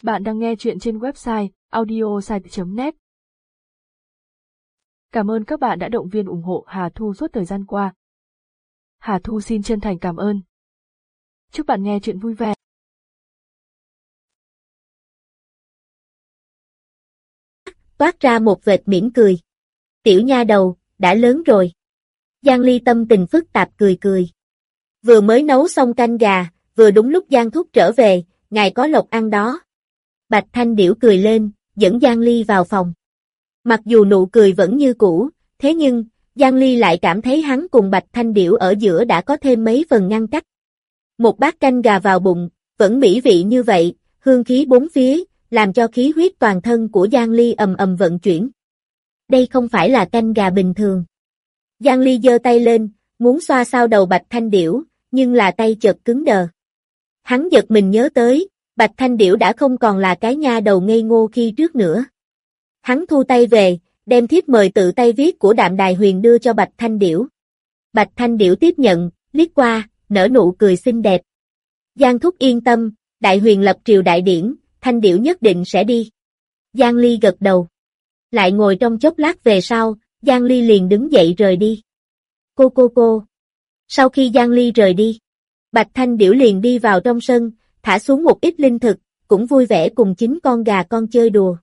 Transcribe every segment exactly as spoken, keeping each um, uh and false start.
Bạn đang nghe chuyện trên website audiosite chấm net. Cảm ơn các bạn đã động viên ủng hộ Hà Thu suốt thời gian qua. Hà Thu xin chân thành cảm ơn. Chúc bạn nghe chuyện vui vẻ. Toát ra một vệt mỉm cười. Tiểu nha đầu, đã lớn rồi. Giang Ly tâm tình phức tạp cười cười. Vừa mới nấu xong canh gà, vừa đúng lúc Giang Thúc trở về, ngài có lộc ăn đó. Bạch Thanh Điểu cười lên, dẫn Giang Ly vào phòng. Mặc dù nụ cười vẫn như cũ, thế nhưng, Giang Ly lại cảm thấy hắn cùng Bạch Thanh Điểu ở giữa đã có thêm mấy phần ngăn cách. Một bát canh gà vào bụng, vẫn mỹ vị như vậy, hương khí bốn phía, làm cho khí huyết toàn thân của Giang Ly ầm ầm vận chuyển. Đây không phải là canh gà bình thường. Giang Ly giơ tay lên, muốn xoa sao đầu Bạch Thanh Điểu, nhưng là tay chợt cứng đờ. Hắn giật mình nhớ tới, Bạch Thanh Điểu đã không còn là cái nha đầu ngây ngô khi trước nữa. Hắn thu tay về, đem thiếp mời tự tay viết của Đạm Đài Huyền đưa cho Bạch Thanh Điểu. Bạch Thanh Điểu tiếp nhận, liếc qua, nở nụ cười xinh đẹp. Giang Thúc yên tâm, Đại Huyền lập triều đại điển, Thanh Điểu nhất định sẽ đi. Giang Ly gật đầu. Lại ngồi trong chốc lát về sau, Giang Ly liền đứng dậy rời đi. Cô cô cô. Sau khi Giang Ly rời đi, Bạch Thanh Điểu liền đi vào trong sân, thả xuống một ít linh thực, cũng vui vẻ cùng chính con gà con chơi đùa.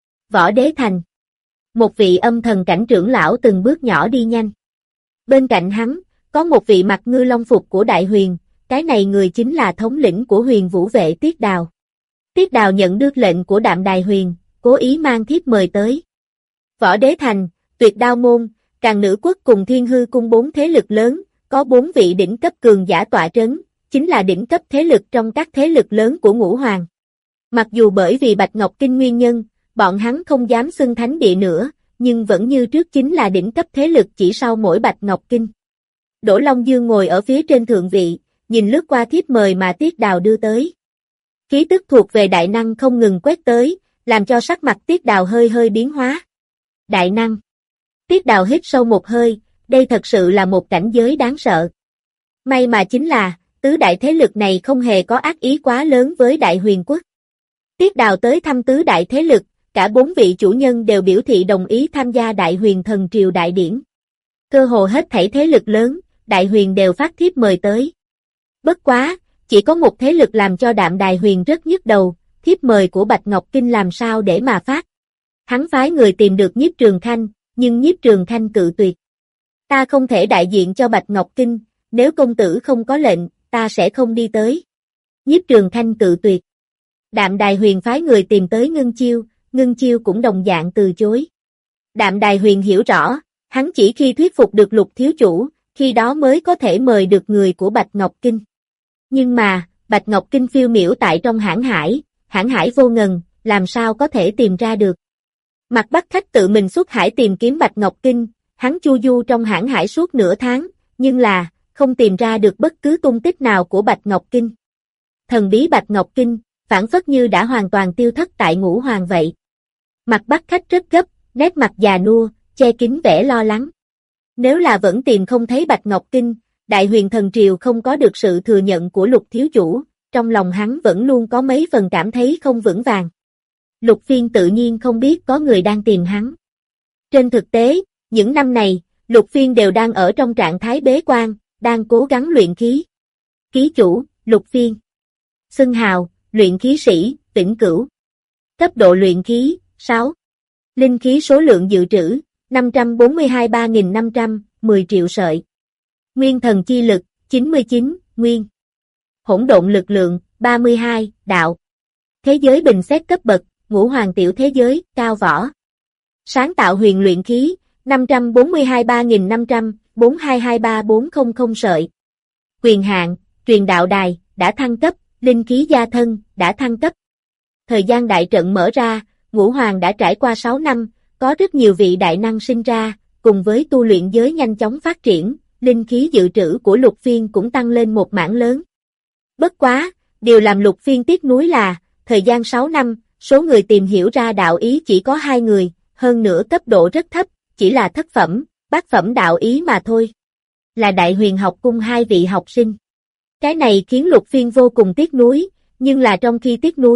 Võ Đế Thành. Một vị âm thần cảnh trưởng lão từng bước nhỏ đi nhanh. Bên cạnh hắn, có một vị mặc ngư long phục của Đại Huyền, cái này người chính là thống lĩnh của Huyền Vũ vệ Tiết Đào. Tiết Đào nhận được lệnh của Đạm Đài Huyền, cố ý mang thiếp mời tới. Võ Đế Thành, Tuyệt Đao Môn, Càn Nữ Quốc cùng Thiên Hư Cung bốn thế lực lớn, có bốn vị đỉnh cấp cường giả tọa trấn, chính là đỉnh cấp thế lực trong các thế lực lớn của Ngũ Hoàng. Mặc dù bởi vì Bạch Ngọc Kinh nguyên nhân, bọn hắn không dám xưng thánh địa nữa, nhưng vẫn như trước chính là đỉnh cấp thế lực chỉ sau mỗi Bạch Ngọc Kinh. Đỗ Long Dương ngồi ở phía trên thượng vị, nhìn lướt qua thiếp mời mà Tiết Đào đưa tới. Khí tức thuộc về đại năng không ngừng quét tới, làm cho sắc mặt Tiết Đào hơi hơi biến hóa. Đại năng. Tiết Đào hít sâu một hơi, đây thật sự là một cảnh giới đáng sợ. May mà chính là, tứ đại thế lực này không hề có ác ý quá lớn với Đại Huyền Quốc. Tiết Đào tới thăm tứ đại thế lực, cả bốn vị chủ nhân đều biểu thị đồng ý tham gia Đại Huyền Thần Triều đại điển. Cơ hồ hết thảy thế lực lớn, Đại Huyền đều phát thiếp mời tới. Bất quá, chỉ có một thế lực làm cho Đạm Đài Huyền rất nhức đầu, thiếp mời của Bạch Ngọc Kinh làm sao để mà phát. Hắn phái người tìm được Nhiếp Trường Khanh, nhưng Nhiếp Trường Khanh cự tuyệt. Ta không thể đại diện cho Bạch Ngọc Kinh, nếu công tử không có lệnh, ta sẽ không đi tới. Nhiếp Trường Khanh cự tuyệt. Đạm Đài Huyền phái người tìm tới Ngân Chiêu, Ngân Chiêu cũng đồng dạng từ chối. Đạm Đài Huyền hiểu rõ, hắn chỉ khi thuyết phục được Lục thiếu chủ, khi đó mới có thể mời được người của Bạch Ngọc Kinh. Nhưng mà, Bạch Ngọc Kinh phiêu miểu tại trong hãn hải, hãn hải vô ngần, làm sao có thể tìm ra được. Mặt Bắc Khách tự mình xuất hải tìm kiếm Bạch Ngọc Kinh, hắn chu du trong hãn hải suốt nửa tháng, nhưng là, không tìm ra được bất cứ tung tích nào của Bạch Ngọc Kinh. Thần bí Bạch Ngọc Kinh, phản phất như đã hoàn toàn tiêu thất tại Ngũ Hoàng vậy. Mặt Bắc Khách rất gấp, nét mặt già nua, che kín vẻ lo lắng. Nếu là vẫn tìm không thấy Bạch Ngọc Kinh, Đại Huyền Thần Triều không có được sự thừa nhận của Lục thiếu chủ, trong lòng hắn vẫn luôn có mấy phần cảm thấy không vững vàng. Lục Phiên tự nhiên không biết có người đang tìm hắn. Trên thực tế, những năm này, Lục Phiên đều đang ở trong trạng thái bế quan, đang cố gắng luyện khí. Ký chủ, Lục Phiên. Xưng hào, luyện khí sĩ, vĩnh cửu. Cấp độ luyện khí, sáu. Linh khí số lượng dự trữ, năm trăm bốn mươi hai ba nghìn năm trăm, mười triệu sợi. Nguyên thần chi lực, chín mươi chín, nguyên. Hỗn độn lực lượng, ba mươi hai, đạo. Thế giới bình xét cấp bậc, Ngũ Hoàng tiểu thế giới, cao võ. Sáng tạo huyền luyện khí, năm trăm bốn mươi hai ba nghìn năm trăm, bốn hai hai ba bốn không không sợi. Quyền hạn, truyền đạo đài, đã thăng cấp, linh khí gia thân, đã thăng cấp. Thời gian đại trận mở ra, Ngũ Hoàng đã trải qua sáu năm, có rất nhiều vị đại năng sinh ra, cùng với tu luyện giới nhanh chóng phát triển, linh khí dự trữ của Lục Phiên cũng tăng lên một mảng lớn. Bất quá, điều làm Lục Phiên tiếc nuối là, thời gian sáu năm, số người tìm hiểu ra đạo ý chỉ có hai người, hơn nữa cấp độ rất thấp, chỉ là thất phẩm, bát phẩm đạo ý mà thôi. Là Đại Huyền học cung hai vị học sinh. Cái này khiến Lục Phiên vô cùng tiếc nuối, nhưng là trong khi tiếc nuối,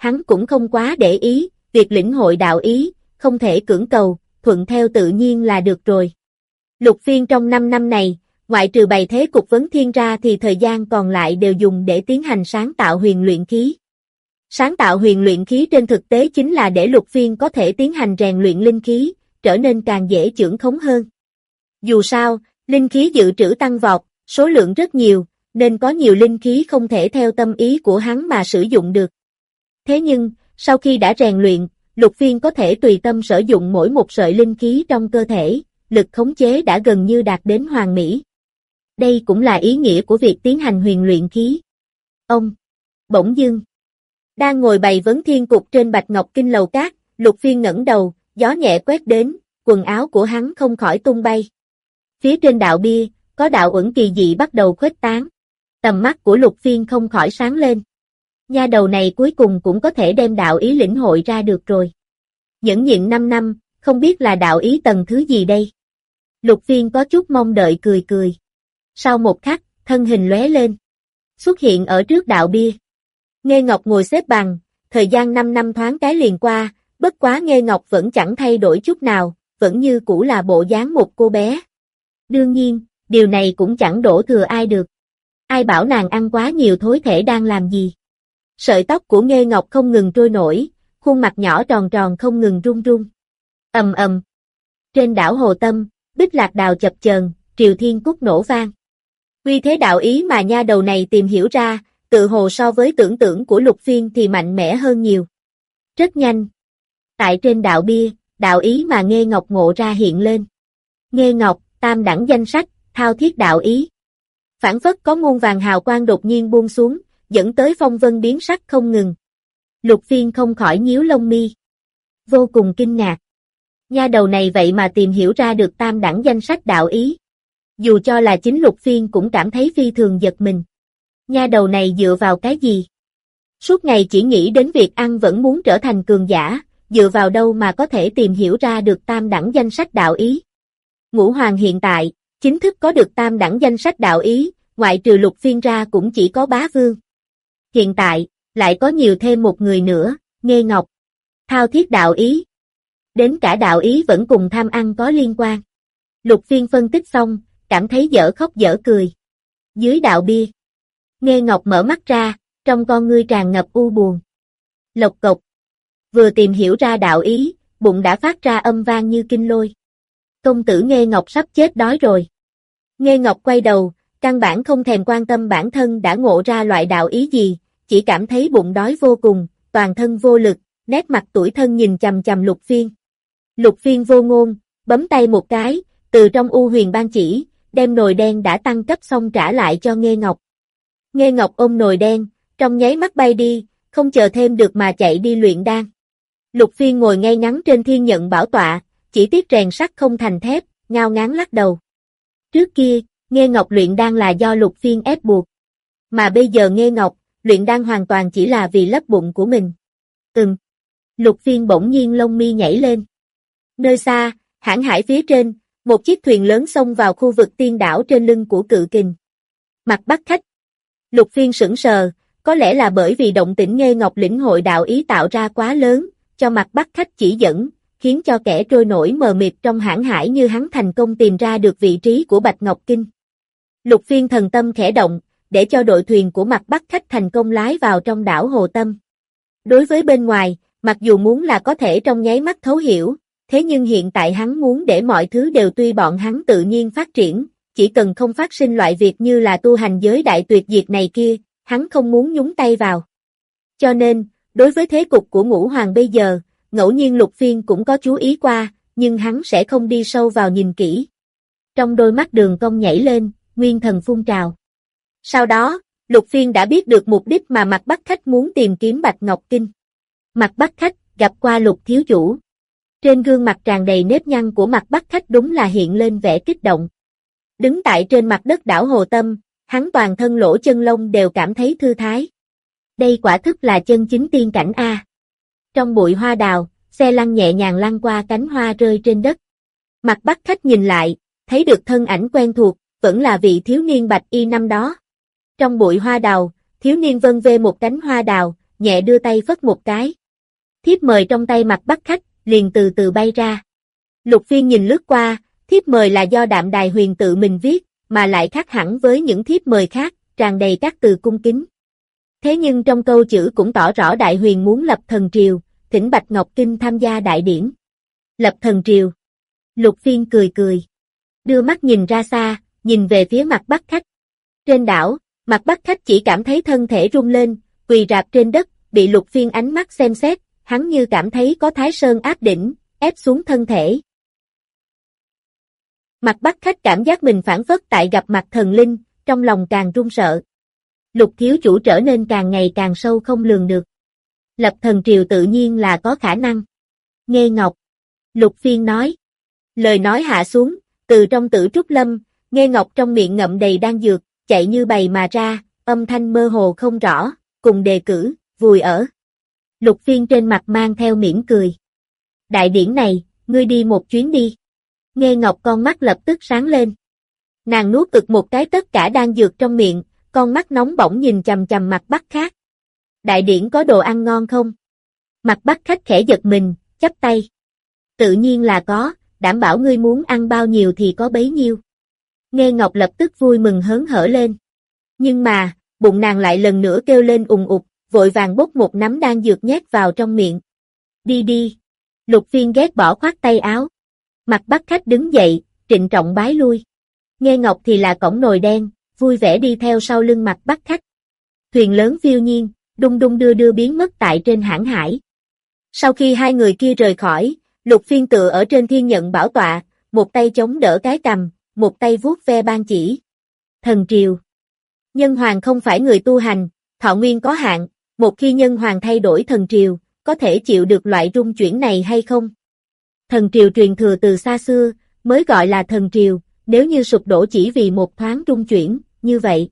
hắn cũng không quá để ý, việc lĩnh hội đạo ý, không thể cưỡng cầu, thuận theo tự nhiên là được rồi. Lục Phiên trong năm năm này, ngoại trừ bày thế cục vấn thiên ra thì thời gian còn lại đều dùng để tiến hành sáng tạo huyền luyện khí. Sáng tạo huyền luyện khí trên thực tế chính là để Lục Phiên có thể tiến hành rèn luyện linh khí, trở nên càng dễ chưởng khống hơn. Dù sao, linh khí dự trữ tăng vọt, số lượng rất nhiều, nên có nhiều linh khí không thể theo tâm ý của hắn mà sử dụng được. Thế nhưng, sau khi đã rèn luyện, Lục Phiên có thể tùy tâm sử dụng mỗi một sợi linh khí trong cơ thể, lực khống chế đã gần như đạt đến hoàn mỹ. Đây cũng là ý nghĩa của việc tiến hành huyền luyện khí. Ông, bỗng dưng, đang ngồi bày vấn thiên cục trên Bạch Ngọc Kinh lầu cát, Lục Phiên ngẩng đầu, gió nhẹ quét đến, quần áo của hắn không khỏi tung bay. Phía trên đạo bia, có đạo uẩn kỳ dị bắt đầu khuếch tán. Tầm mắt của Lục Phiên không khỏi sáng lên. Nha đầu này cuối cùng cũng có thể đem đạo ý lĩnh hội ra được rồi. Nhẫn nhịn năm năm, không biết là đạo ý tầng thứ gì đây. Lục Phiên có chút mong đợi cười cười. Sau một khắc, thân hình lóe lên. Xuất hiện ở trước đạo bia. Nghê Ngọc ngồi xếp bằng, thời gian năm năm thoáng cái liền qua, bất quá Nghê Ngọc vẫn chẳng thay đổi chút nào, vẫn như cũ là bộ dáng một cô bé. Đương nhiên, điều này cũng chẳng đổ thừa ai được. Ai bảo nàng ăn quá nhiều thối thể đang làm gì. Sợi tóc của Nghê Ngọc không ngừng trôi nổi, khuôn mặt nhỏ tròn tròn không ngừng run run. Ầm ầm. Trên đảo Hồ Tâm, bích lạc đào chập chờn, triều thiên cúc nổ vang. Uy thế đạo ý mà nha đầu này tìm hiểu ra, tự hồ so với tưởng tượng của Lục Phiên thì mạnh mẽ hơn nhiều. Rất nhanh. Tại trên đạo bia, đạo ý mà Nghê Ngọc ngộ ra hiện lên. Nghê Ngọc, tam đẳng danh sách, thao thiết đạo ý. Phản phất có muôn vàng hào quang đột nhiên buông xuống, dẫn tới phong vân biến sắc không ngừng. Lục Phiên không khỏi nhíu lông mi. Vô cùng kinh ngạc. Nha đầu này vậy mà tìm hiểu ra được tam đẳng danh sách đạo ý. Dù cho là chính Lục Phiên cũng cảm thấy phi thường giật mình. Nha đầu này dựa vào cái gì? Suốt ngày chỉ nghĩ đến việc ăn vẫn muốn trở thành cường giả, dựa vào đâu mà có thể tìm hiểu ra được tam đẳng danh sách đạo ý. Ngũ Hoàng hiện tại, chính thức có được tam đẳng danh sách đạo ý, ngoại trừ Lục Phiên ra cũng chỉ có Bá Vương. Hiện tại, lại có nhiều thêm một người nữa, Nghê Ngọc. Thao thiết đạo ý. Đến cả đạo ý vẫn cùng tham ăn có liên quan. Lục Phiên phân tích xong, cảm thấy dở khóc dở cười. Dưới đạo bia, Nghê Ngọc mở mắt ra, trong con ngươi tràn ngập u buồn. Lộc cộc. Vừa tìm hiểu ra đạo ý, bụng đã phát ra âm vang như kinh lôi. Công tử Nghê Ngọc sắp chết đói rồi. Nghê Ngọc quay đầu, căn bản không thèm quan tâm bản thân đã ngộ ra loại đạo ý gì, chỉ cảm thấy bụng đói vô cùng, toàn thân vô lực, nét mặt tủi thân nhìn chằm chằm Lục Phiên. Lục Phiên vô ngôn, bấm tay một cái, từ trong U Huyền Ban chỉ, đem nồi đen đã tăng cấp xong trả lại cho Nghê Ngọc. Nghê Ngọc ôm nồi đen, trong nháy mắt bay đi, không chờ thêm được mà chạy đi luyện đan. Lục Phiên ngồi ngay ngắn trên thiên nhận bảo tọa, chỉ tiếc rèn sắt không thành thép, ngao ngán lắc đầu. Trước kia, Nghê Ngọc luyện đan là do Lục Phiên ép buộc. Mà bây giờ Nghê Ngọc, luyện đan hoàn toàn chỉ là vì lấp bụng của mình. Ừm. Lục Phiên bỗng nhiên lông mi nhảy lên. Nơi xa, hãn hải phía trên, một chiếc thuyền lớn xông vào khu vực tiên đảo trên lưng của Cự Kình. Mặt Bắc Khách. Lục Phiên sững sờ, có lẽ là bởi vì động tĩnh Nghê Ngọc lĩnh hội đạo ý tạo ra quá lớn, cho Mặt Bắc Khách chỉ dẫn, khiến cho kẻ trôi nổi mờ mịt trong hãn hải như hắn thành công tìm ra được vị trí của Bạch Ngọc Kinh. Lục Phiên thần tâm khẽ động, để cho đội thuyền của Mặt Bắc Khách thành công lái vào trong đảo Hồ Tâm. Đối với bên ngoài, mặc dù muốn là có thể trong nháy mắt thấu hiểu, thế nhưng hiện tại hắn muốn để mọi thứ đều tùy bọn hắn tự nhiên phát triển, chỉ cần không phát sinh loại việc như là tu hành giới đại tuyệt diệt này kia, hắn không muốn nhúng tay vào. Cho nên, đối với thế cục của Ngũ Hoàng bây giờ, ngẫu nhiên Lục Phiên cũng có chú ý qua, nhưng hắn sẽ không đi sâu vào nhìn kỹ. Trong đôi mắt Đường Cong nhảy lên, nguyên thần phun trào. Sau đó, Lục Phiên đã biết được mục đích mà Mặt Bắc Khách muốn tìm kiếm Bạch Ngọc Kinh. Mặt Bắc Khách gặp qua Lục thiếu chủ. Trên gương mặt tràn đầy nếp nhăn của Mặt Bắc Khách đúng là hiện lên vẻ kích động. Đứng tại trên mặt đất đảo Hồ Tâm, hắn toàn thân lỗ chân lông đều cảm thấy thư thái. Đây quả thức là chân chính tiên cảnh a. Trong bụi hoa đào, xe lăn nhẹ nhàng lăn qua cánh hoa rơi trên đất. Mặt Bắc Khách nhìn lại, thấy được thân ảnh quen thuộc, vẫn là vị thiếu niên bạch y năm đó. Trong bụi hoa đào, thiếu niên vân vê một cánh hoa đào, nhẹ đưa tay phất một cái. Thiếp mời trong tay Mạc Bắc Khách, liền từ từ bay ra. Lục Phiên nhìn lướt qua, thiếp mời là do Đạm Đài Huyền tự mình viết, mà lại khác hẳn với những thiếp mời khác, tràn đầy các từ cung kính. Thế nhưng trong câu chữ cũng tỏ rõ Đại Huyền muốn lập thần triều, thỉnh Bạch Ngọc Kinh tham gia đại điển. Lập thần triều. Lục Phiên cười cười. Đưa mắt nhìn ra xa, nhìn về phía Mạc Bắc Khách. Trên đảo, Mạc Bắc Khách chỉ cảm thấy thân thể rung lên, quỳ rạp trên đất, bị Lục Phiên ánh mắt xem xét, hắn như cảm thấy có Thái Sơn áp đỉnh, ép xuống thân thể. Mạc Bắc Khách cảm giác mình phảng phất tại gặp mặt thần linh, trong lòng càng run sợ. Lục thiếu chủ trở nên càng ngày càng sâu không lường được. Lập thần triều tự nhiên là có khả năng. Nghê Ngọc. Lục Phiên nói. Lời nói hạ xuống, từ trong Tử Trúc Lâm, Nghê Ngọc trong miệng ngậm đầy đan dược, chạy như bầy mà ra, âm thanh mơ hồ không rõ, cùng đề cử, vùi ở. Lục Phiên trên mặt mang theo mỉm cười. Đại điển này, ngươi đi một chuyến đi. Nghê Ngọc con mắt lập tức sáng lên. Nàng nuốt ực một cái tất cả đan dược trong miệng, con mắt nóng bỏng nhìn chằm chằm Mạc Bắc Khách. Đại điển có đồ ăn ngon không? Mạc Bắc Khách khẽ giật mình, chắp tay. Tự nhiên là có, đảm bảo ngươi muốn ăn bao nhiêu thì có bấy nhiêu. Nghê Ngọc lập tức vui mừng hớn hở lên. Nhưng mà, bụng nàng lại lần nữa kêu lên ùng ục, vội vàng bốc một nắm đan dược nhét vào trong miệng. Đi đi. Lục Phiên ghét bỏ khoát tay áo. Mạc Bắc Khách đứng dậy, trịnh trọng bái lui. Nghê Ngọc thì là cổng nồi đen, vui vẻ đi theo sau lưng Mạc Bắc Khách. Thuyền lớn phiêu nhiên, đung đung đưa đưa biến mất tại trên hãn hải. Sau khi hai người kia rời khỏi, Lục Phiên tựa ở trên thiên nhận bảo tọa, một tay chống đỡ cái cằm, một tay vuốt ve ban chỉ. Thần triều. Nhân hoàng không phải người tu hành, thọ nguyên có hạn, một khi nhân hoàng thay đổi thần triều, có thể chịu được loại rung chuyển này hay không? Thần triều truyền thừa từ xa xưa, mới gọi là thần triều, nếu như sụp đổ chỉ vì một thoáng rung chuyển, như vậy,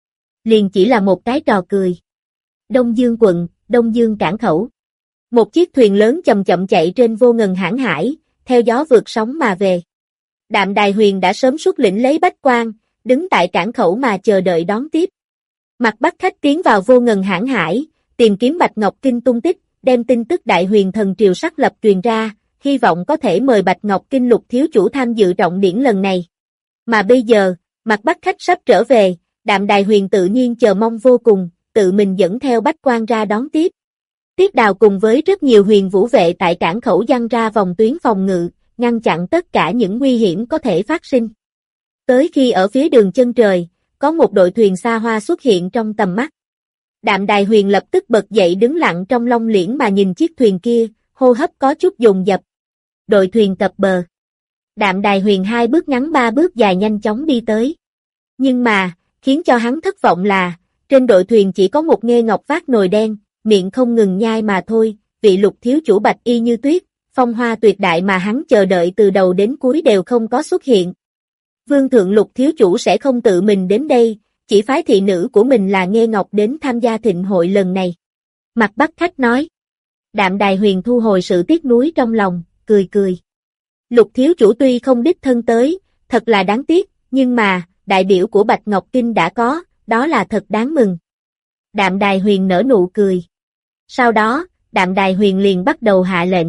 liền chỉ là một cái trò cười. Đông Dương quận, Đông Dương cảng khẩu. Một chiếc thuyền lớn chậm chậm chạy trên vô ngần hãn hải, theo gió vượt sóng mà về. Đạm Đài Huyền đã sớm xuất lĩnh lấy bách quan, đứng tại cảng khẩu mà chờ đợi đón tiếp. Mạc Bắc Khách tiến vào vô ngần hãn hải, tìm kiếm Bạch Ngọc Kinh tung tích, đem tin tức Đại Huyền thần triều sắc lập truyền ra, hy vọng có thể mời Bạch Ngọc Kinh Lục thiếu chủ tham dự trọng điển lần này. Mà bây giờ, Mạc Bắc Khách sắp trở về, Đạm Đài Huyền tự nhiên chờ mong vô cùng, tự mình dẫn theo bách quan ra đón tiếp. Tiết Đào cùng với rất nhiều huyền vũ vệ tại cảng khẩu giăng ra vòng tuyến phòng ngự, ngăn chặn tất cả những nguy hiểm có thể phát sinh. Tới khi ở phía đường chân trời, có một đội thuyền xa hoa xuất hiện trong tầm mắt. Đạm Đài Huyền lập tức bật dậy đứng lặng trong long liễn mà nhìn chiếc thuyền kia, hô hấp có chút dồn dập. Đội thuyền cập bờ. Đạm Đài Huyền hai bước ngắn ba bước dài nhanh chóng đi tới. Nhưng mà, khiến cho hắn thất vọng là, trên đội thuyền chỉ có một Nghê Ngọc vác nồi đen, miệng không ngừng nhai mà thôi, vị Lục thiếu chủ bạch y như tuyết, phong hoa tuyệt đại mà hắn chờ đợi từ đầu đến cuối đều không có xuất hiện. Vương thượng Lục thiếu chủ sẽ không tự mình đến đây, chỉ phái thị nữ của mình là Nghê Ngọc đến tham gia thịnh hội lần này. Mạc Bắc Khách nói. Đạm Đài Huyền thu hồi sự tiếc nuối trong lòng, cười cười. Lục thiếu chủ tuy không đích thân tới, thật là đáng tiếc, nhưng mà, đại biểu của Bạch Ngọc Kinh đã có, đó là thật đáng mừng. Đạm Đài Huyền nở nụ cười. Sau đó, Đạm Đài Huyền liền bắt đầu hạ lệnh.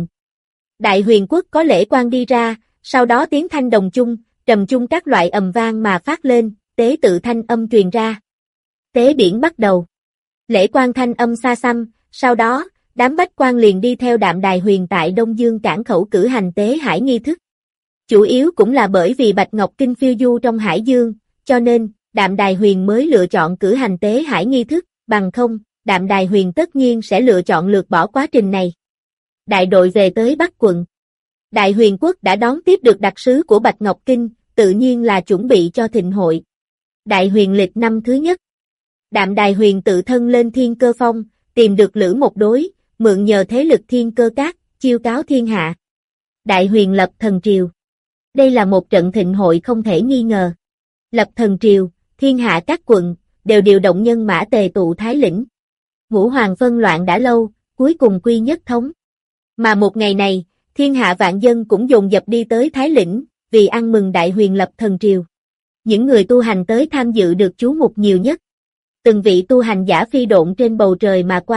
Đại Huyền quốc có lễ quan đi ra, sau đó tiếng thanh đồng chung, trầm chung các loại ầm vang mà phát lên, tế tự thanh âm truyền ra. Tế biển bắt đầu. Lễ quan thanh âm xa xăm, sau đó, đám bách quan liền đi theo Đạm Đài Huyền tại Đông Dương cảng khẩu cử hành tế hải nghi thức. Chủ yếu cũng là bởi vì Bạch Ngọc Kinh phiêu du trong hải dương, cho nên, Đạm Đài Huyền mới lựa chọn cử hành tế hải nghi thức, bằng không, Đạm Đài Huyền tất nhiên sẽ lựa chọn lược bỏ quá trình này. Đại đội về tới Bắc quận. Đại Huyền quốc đã đón tiếp được đặc sứ của Bạch Ngọc Kinh, tự nhiên là chuẩn bị cho thịnh hội. Đại Huyền lịch năm thứ nhất. Đạm Đài Huyền tự thân lên Thiên Cơ Phong, tìm được Lữ Một Đối, mượn nhờ thế lực Thiên Cơ Các, chiêu cáo thiên hạ. Đại Huyền lập thần triều. Đây là một trận thịnh hội không thể nghi ngờ. Lập thần triều, thiên hạ các quận, đều điều động nhân mã tề tụ Thái Lĩnh. Ngũ hoàng phân loạn đã lâu, cuối cùng quy nhất thống. Mà một ngày này, thiên hạ vạn dân cũng dồn dập đi tới Thái Lĩnh, vì ăn mừng Đại Huyền lập thần triều. Những người tu hành tới tham dự được chú mục nhiều nhất. Từng vị tu hành giả phi độn trên bầu trời mà qua,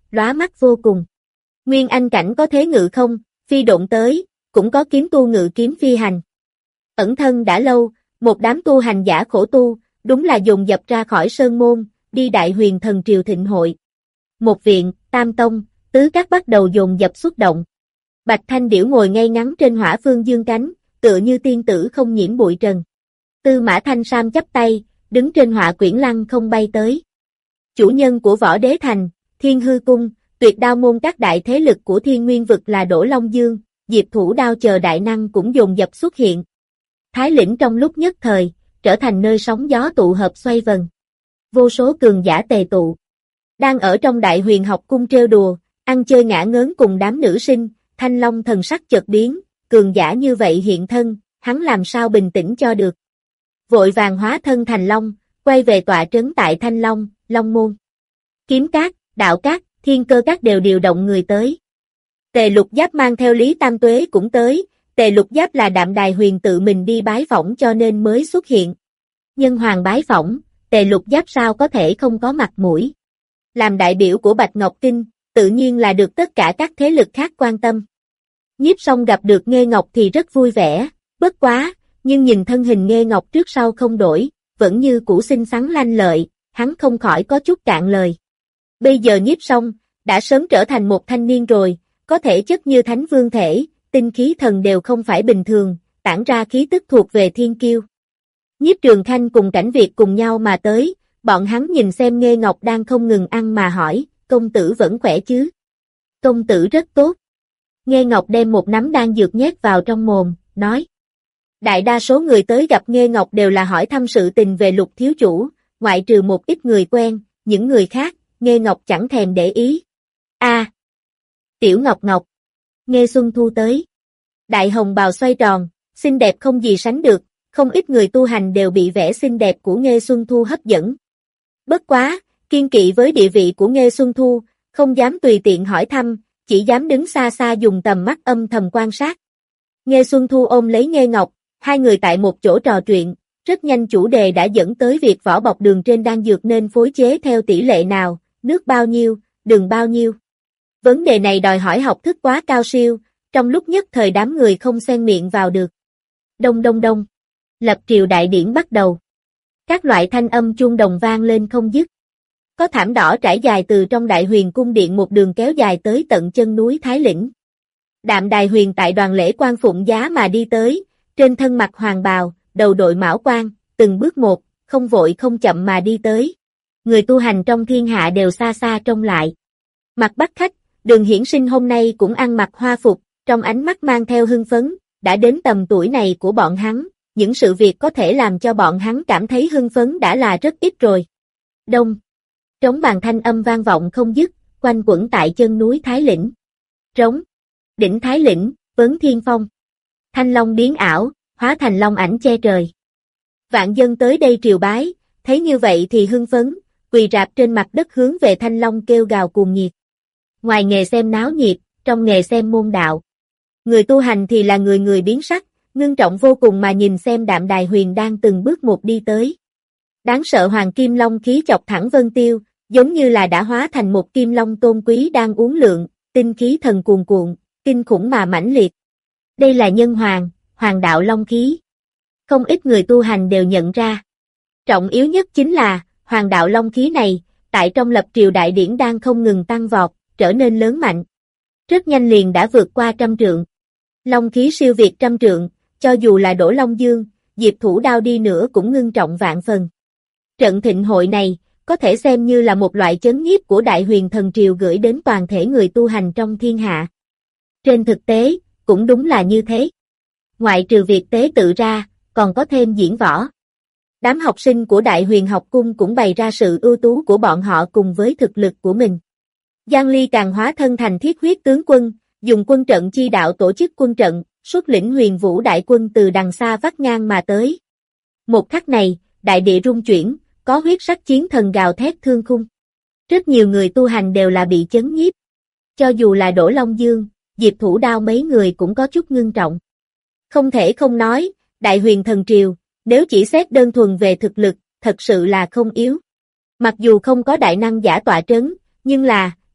lóa mắt vô cùng. Nguyên anh cảnh có thế ngự không, phi độn tới, cũng có kiếm tu ngự kiếm phi hành. Ẩn thân đã lâu, một đám tu hành giả khổ tu, đúng là dồn dập ra khỏi sơn môn, đi Đại Huyền Thần Triều thịnh hội. Một viện, tam tông, tứ các bắt đầu dồn dập xuất động. Bạch Thanh Điểu ngồi ngay ngắn trên hỏa phương dương cánh, tựa như tiên tử không nhiễm bụi trần. Tư Mã Thanh Sam chắp tay, đứng trên hỏa quyển lăng không bay tới. Chủ nhân của Võ Đế Thành, Thiên Hư Cung, Tuyệt Đao môn các đại thế lực của Thiên Nguyên vực là Đỗ Long Dương, Diệp Thủ Đao chờ đại năng cũng dồn dập xuất hiện. Thái Lĩnh trong lúc nhất thời, trở thành nơi sóng gió tụ hợp xoay vần. Vô số cường giả tề tụ. Đang ở trong Đại Huyền học cung trêu đùa, ăn chơi ngả ngớn cùng đám nữ sinh, Thanh Long thần sắc chợt biến, cường giả như vậy hiện thân, hắn làm sao bình tĩnh cho được. Vội vàng hóa thân thành Long, quay về tọa trấn tại Thanh Long, Long Môn. Kiếm Các, Đạo Các, Thiên Cơ Các đều điều động người tới. Tề Lục Giáp mang theo Lý Tam Tuế cũng tới, Tề Lục Giáp là Đạm Đài Huyền tự mình đi bái phỏng cho nên mới xuất hiện. Nhân hoàng bái phỏng, Tề Lục Giáp sao có thể không có mặt mũi. Làm đại biểu của Bạch Ngọc Kinh, tự nhiên là được tất cả các thế lực khác quan tâm. Nhiếp Song gặp được Nghê Ngọc thì rất vui vẻ, bất quá, nhưng nhìn thân hình Nghê Ngọc trước sau không đổi, vẫn như cũ xinh xắn lanh lợi, hắn không khỏi có chút cạn lời. Bây giờ Nhiếp Song đã sớm trở thành một thanh niên rồi, có thể chất như thánh vương thể, tinh khí thần đều không phải bình thường, tản ra khí tức thuộc về thiên kiêu. Nhiếp Trường Khanh cùng Cảnh Việt cùng nhau mà tới, bọn hắn nhìn xem Nghê Ngọc đang không ngừng ăn mà hỏi, công tử vẫn khỏe chứ? Công tử rất tốt. Nghê Ngọc đem một nắm đan dược nhét vào trong mồm, nói. Đại đa số người tới gặp Nghê Ngọc đều là hỏi thăm sự tình về Lục thiếu chủ, ngoại trừ một ít người quen, những người khác, Nghê Ngọc chẳng thèm để ý. A, à, Tiểu Ngọc Ngọc. Nghê Xuân Thu tới. Đại hồng bào xoay tròn, xinh đẹp không gì sánh được, không ít người tu hành đều bị vẻ xinh đẹp của Nghê Xuân Thu hấp dẫn. Bất quá, kiên kỵ với địa vị của Nghê Xuân Thu, không dám tùy tiện hỏi thăm, chỉ dám đứng xa xa dùng tầm mắt âm thầm quan sát. Nghê Xuân Thu ôm lấy Nghê Ngọc, hai người tại một chỗ trò chuyện, rất nhanh chủ đề đã dẫn tới việc vỏ bọc đường trên đan dược nên phối chế theo tỷ lệ nào, nước bao nhiêu, đường bao nhiêu. Vấn đề này đòi hỏi học thức quá cao siêu, trong lúc nhất thời đám người không xen miệng vào được. Đông đông đông. Lập triều đại điển bắt đầu. Các loại thanh âm chuông đồng vang lên không dứt. Có thảm đỏ trải dài từ trong Đại Huyền cung điện một đường kéo dài tới tận chân núi Thái Lĩnh. Đạm Đài Huyền tại đoàn lễ quan phụng giá mà đi tới, trên thân mặc hoàng bào, đầu đội mão quan, từng bước một, không vội không chậm mà đi tới. Người tu hành trong thiên hạ đều xa xa trông lại. Mặt Bắc khách, Đường Hiển Sinh hôm nay cũng ăn mặc hoa phục, trong ánh mắt mang theo hưng phấn, đã đến tầm tuổi này của bọn hắn, những sự việc có thể làm cho bọn hắn cảm thấy hưng phấn đã là rất ít rồi. Đông. Trống bàn thanh âm vang vọng không dứt, quanh quẩn tại chân núi Thái Lĩnh. Trống. Đỉnh Thái Lĩnh, vấn thiên phong. Thanh long biến ảo, hóa thành long ảnh che trời. Vạn dân tới đây triều bái, thấy như vậy thì hưng phấn, quỳ rạp trên mặt đất hướng về thanh long kêu gào cuồng nhiệt. Ngoài nghề xem náo nhiệt, trong nghề xem môn đạo. Người tu hành thì là người người biến sắc, ngưng trọng vô cùng mà nhìn xem Đạm Đài Huyền đang từng bước một đi tới. Đáng sợ hoàng kim long khí chọc thẳng vân tiêu, giống như là đã hóa thành một kim long tôn quý đang uốn lượn, tinh khí thần cuồn cuộn, kinh khủng mà mãnh liệt. Đây là nhân hoàng, hoàng đạo long khí. Không ít người tu hành đều nhận ra. Trọng yếu nhất chính là, hoàng đạo long khí này, tại trong lập triều đại điển đang không ngừng tăng vọt, trở nên lớn mạnh. Rất nhanh liền đã vượt qua trăm trượng. Long khí siêu việt trăm trượng, cho dù là Đỗ Long Dương, Diệp Thủ Đao đi nữa cũng ngưng trọng vạn phần. Trận thịnh hội này, có thể xem như là một loại chấn nhiếp của Đại Huyền Thần Triều gửi đến toàn thể người tu hành trong thiên hạ. Trên thực tế, cũng đúng là như thế. Ngoại trừ việc tế tự ra, còn có thêm diễn võ. Đám học sinh của Đại Huyền học cung cũng bày ra sự ưu tú của bọn họ cùng với thực lực của mình. Giang Ly càng hóa thân thành thiết huyết tướng quân, dùng quân trận chi đạo tổ chức quân trận, xuất lĩnh Huyền Vũ đại quân từ đằng xa vắt ngang mà tới. Một khắc này, đại địa rung chuyển, có huyết sắc chiến thần gào thét thương khung. Rất nhiều người tu hành đều là bị chấn nhiếp. Cho dù là Đỗ Long Dương, Diệp Thủ Đao mấy người cũng có chút ngưng trọng. Không thể không nói, Đại Huyền Thần Triều, nếu chỉ xét đơn thuần về thực lực, thật sự là không yếu. Mặc dù không có đại năng giả tọa trấn, nhưng là,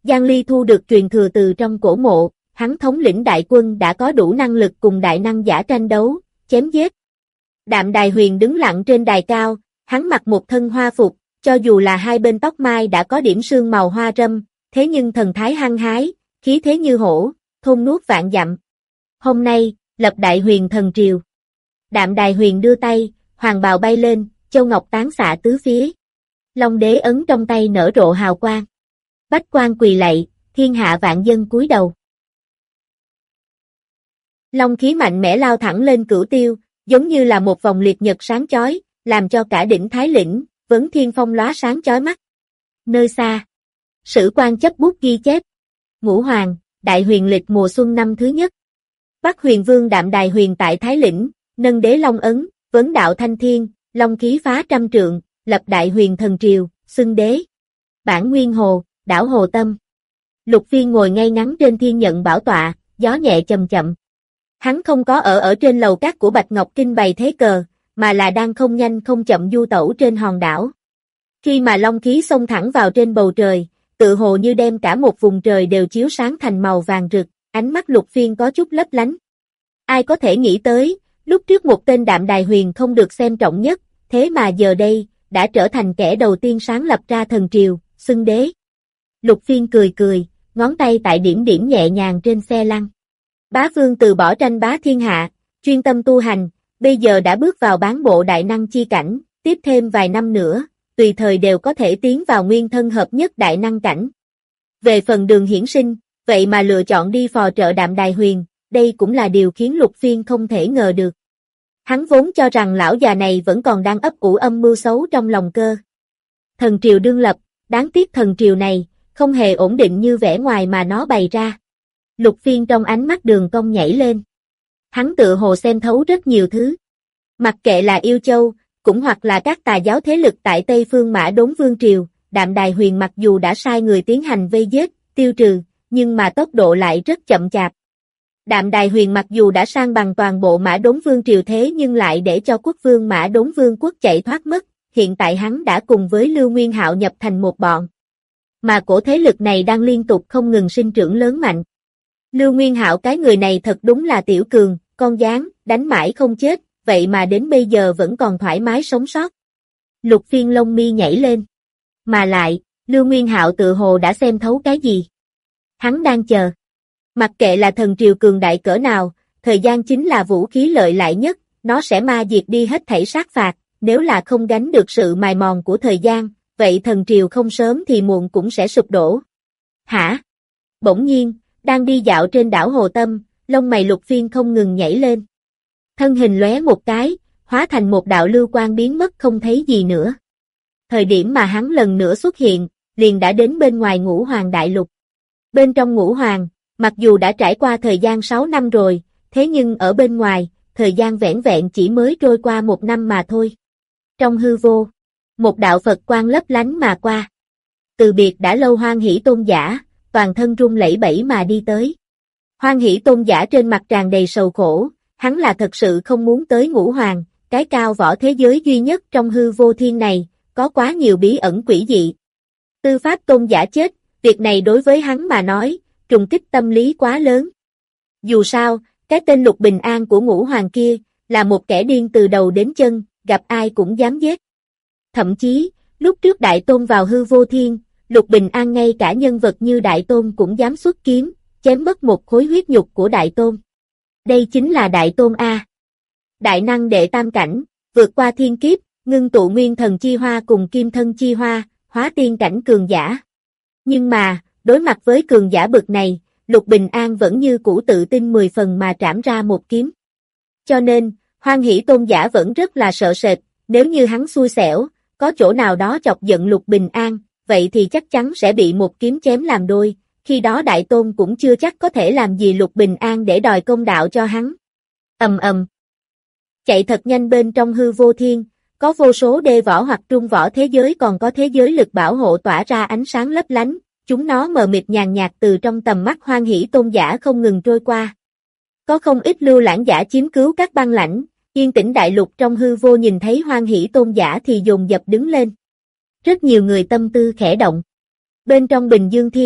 Giang Ly thu được truyền thừa từ trong cổ mộ, hắn thống lĩnh đại quân đã có đủ năng lực cùng đại năng giả tranh đấu, chém giết. Đạm Đài Huyền đứng lặng trên đài cao, hắn mặc một thân hoa phục, cho dù là hai bên tóc mai đã có điểm sương màu hoa râm, thế nhưng thần thái hăng hái, khí thế như hổ, thôn nuốt vạn dặm. Hôm nay, lập Đại Huyền thần triều. Đạm Đài Huyền đưa tay, hoàng bào bay lên, châu ngọc tán xạ tứ phía. Long đế ấn trong tay nở rộ hào quang. Bách quan quỳ lạy, thiên hạ vạn dân cúi đầu. Long khí mạnh mẽ lao thẳng lên cửu tiêu, giống như là một vòng liệt nhật sáng chói, làm cho cả đỉnh Thái Lĩnh, Vấn Thiên Phong lóa sáng chói mắt. Nơi xa, sử quan chấp bút ghi chép. Ngũ Hoàng, Đại Huyền lịch mùa xuân năm thứ nhất. Bắc Huyền Vương Đạm Đài Huyền tại Thái Lĩnh, nâng đế long ấn, vấn đạo thanh thiên, long khí phá trăm trượng, lập Đại Huyền thần triều, xưng đế. Bản Nguyên Hồ, đảo Hồ Tâm. Lục Phiên ngồi ngay ngắn trên thiên nhận bảo tọa, gió nhẹ chậm chậm. Hắn không có ở ở trên lầu cát của Bạch Ngọc Kinh bày thế cờ, mà là đang không nhanh không chậm du tẩu trên hòn đảo. Khi mà long khí xông thẳng vào trên bầu trời, tự hồ như đem cả một vùng trời đều chiếu sáng thành màu vàng rực, ánh mắt Lục Phiên có chút lấp lánh. Ai có thể nghĩ tới, lúc trước một tên Đạm Đài Huyền không được xem trọng nhất, thế mà giờ đây, đã trở thành kẻ đầu tiên sáng lập ra thần triều, xưng đế. Lục Phiên cười cười, ngón tay tại điểm điểm nhẹ nhàng trên xe lăn. Bá Vương từ bỏ tranh bá thiên hạ, chuyên tâm tu hành, bây giờ đã bước vào bán bộ đại năng chi cảnh, tiếp thêm vài năm nữa, tùy thời đều có thể tiến vào nguyên thân hợp nhất đại năng cảnh. Về phần Đường Hiển Sinh, vậy mà lựa chọn đi phò trợ Đạm Đài Huyền, đây cũng là điều khiến Lục Phiên không thể ngờ được. Hắn vốn cho rằng lão già này vẫn còn đang ấp ủ âm mưu xấu trong lòng cơ. Thần triều đương lập, đáng tiếc thần triều này, không hề ổn định như vẻ ngoài mà nó bày ra. Lục Phiên trong ánh mắt Đường cong nhảy lên. Hắn tự hồ xem thấu rất nhiều thứ. Mặc kệ là Yêu Châu, cũng hoặc là các tà giáo thế lực tại Tây Phương Mã Đốn Vương Triều, Đạm Đài Huyền mặc dù đã sai người tiến hành vây giết, tiêu trừ, nhưng mà tốc độ lại rất chậm chạp. Đạm Đài Huyền mặc dù đã sang bằng toàn bộ Mã Đốn Vương Triều thế nhưng lại để cho quốc vương Mã Đốn Vương quốc chạy thoát mất, hiện tại hắn đã cùng với Lưu Nguyên Hạo nhập thành một bọn. Mà cổ thế lực này đang liên tục không ngừng sinh trưởng lớn mạnh. Lưu Nguyên Hạo cái người này thật đúng là tiểu cường, con gián, đánh mãi không chết, vậy mà đến bây giờ vẫn còn thoải mái sống sót. Lục Phiên lông mi nhảy lên. Mà lại, Lưu Nguyên Hạo tự hồ đã xem thấu cái gì. Hắn đang chờ. Mặc kệ là thần triều cường đại cỡ nào, thời gian chính là vũ khí lợi lại nhất, nó sẽ ma diệt đi hết thảy sát phạt, nếu là không gánh được sự mài mòn của thời gian, vậy thần triều không sớm thì muộn cũng sẽ sụp đổ. Hả? Bỗng nhiên, đang đi dạo trên đảo Hồ Tâm, lông mày Lục Phiên không ngừng nhảy lên. Thân hình lóe một cái, hóa thành một đạo lưu quang biến mất không thấy gì nữa. Thời điểm mà hắn lần nữa xuất hiện, liền đã đến bên ngoài Ngũ Hoàng Đại Lục. Bên trong Ngũ Hoàng, mặc dù đã trải qua thời gian sáu năm rồi, thế nhưng ở bên ngoài, thời gian vẻn vẹn chỉ mới trôi qua một năm mà thôi. Trong hư vô, một đạo Phật quang lấp lánh mà qua. Từ biệt đã lâu Hoan Hỷ Tôn giả, toàn thân run lẩy bẩy mà đi tới. Hoan Hỷ Tôn giả trên mặt tràn đầy sầu khổ, hắn là thật sự không muốn tới Ngũ Hoàng, cái cao võ thế giới duy nhất trong hư vô thiên này, có quá nhiều bí ẩn quỷ dị. Tư Pháp Tôn giả chết, việc này đối với hắn mà nói, trùng kích tâm lý quá lớn. Dù sao, cái tên Lục Bình An của Ngũ Hoàng kia, là một kẻ điên từ đầu đến chân, gặp ai cũng dám giết. Thậm chí, lúc trước Đại Tôn vào hư vô thiên, Lục Bình An ngay cả nhân vật như Đại Tôn cũng dám xuất kiếm, chém mất một khối huyết nhục của Đại Tôn. Đây chính là Đại Tôn A. Đại năng đệ tam cảnh, vượt qua thiên kiếp, ngưng tụ nguyên thần chi hoa cùng kim thân chi hoa, hóa tiên cảnh cường giả. Nhưng mà, đối mặt với cường giả bực này, Lục Bình An vẫn như cũ tự tin mười phần mà trảm ra một kiếm. Cho nên, Hoan Hỷ Tôn giả vẫn rất là sợ sệt, nếu như hắn xui xẻo, có chỗ nào đó chọc giận Lục Bình An, vậy thì chắc chắn sẽ bị một kiếm chém làm đôi, khi đó Đại Tôn cũng chưa chắc có thể làm gì Lục Bình An để đòi công đạo cho hắn. Ầm ầm. Chạy thật nhanh bên trong hư vô thiên, có vô số đê võ hoặc trung võ thế giới còn có thế giới lực bảo hộ tỏa ra ánh sáng lấp lánh, chúng nó mờ mịt nhàn nhạt từ trong tầm mắt Hoan Hỷ Tôn giả không ngừng trôi qua. Có không ít lưu lãng giả chiếm cứu các băng lãnh, yên tĩnh đại lục trong hư vô nhìn thấy Hoan Hỷ Tôn giả thì dồn dập đứng lên. Rất nhiều người tâm tư khẽ động. Bên trong Bình Dương Thiên,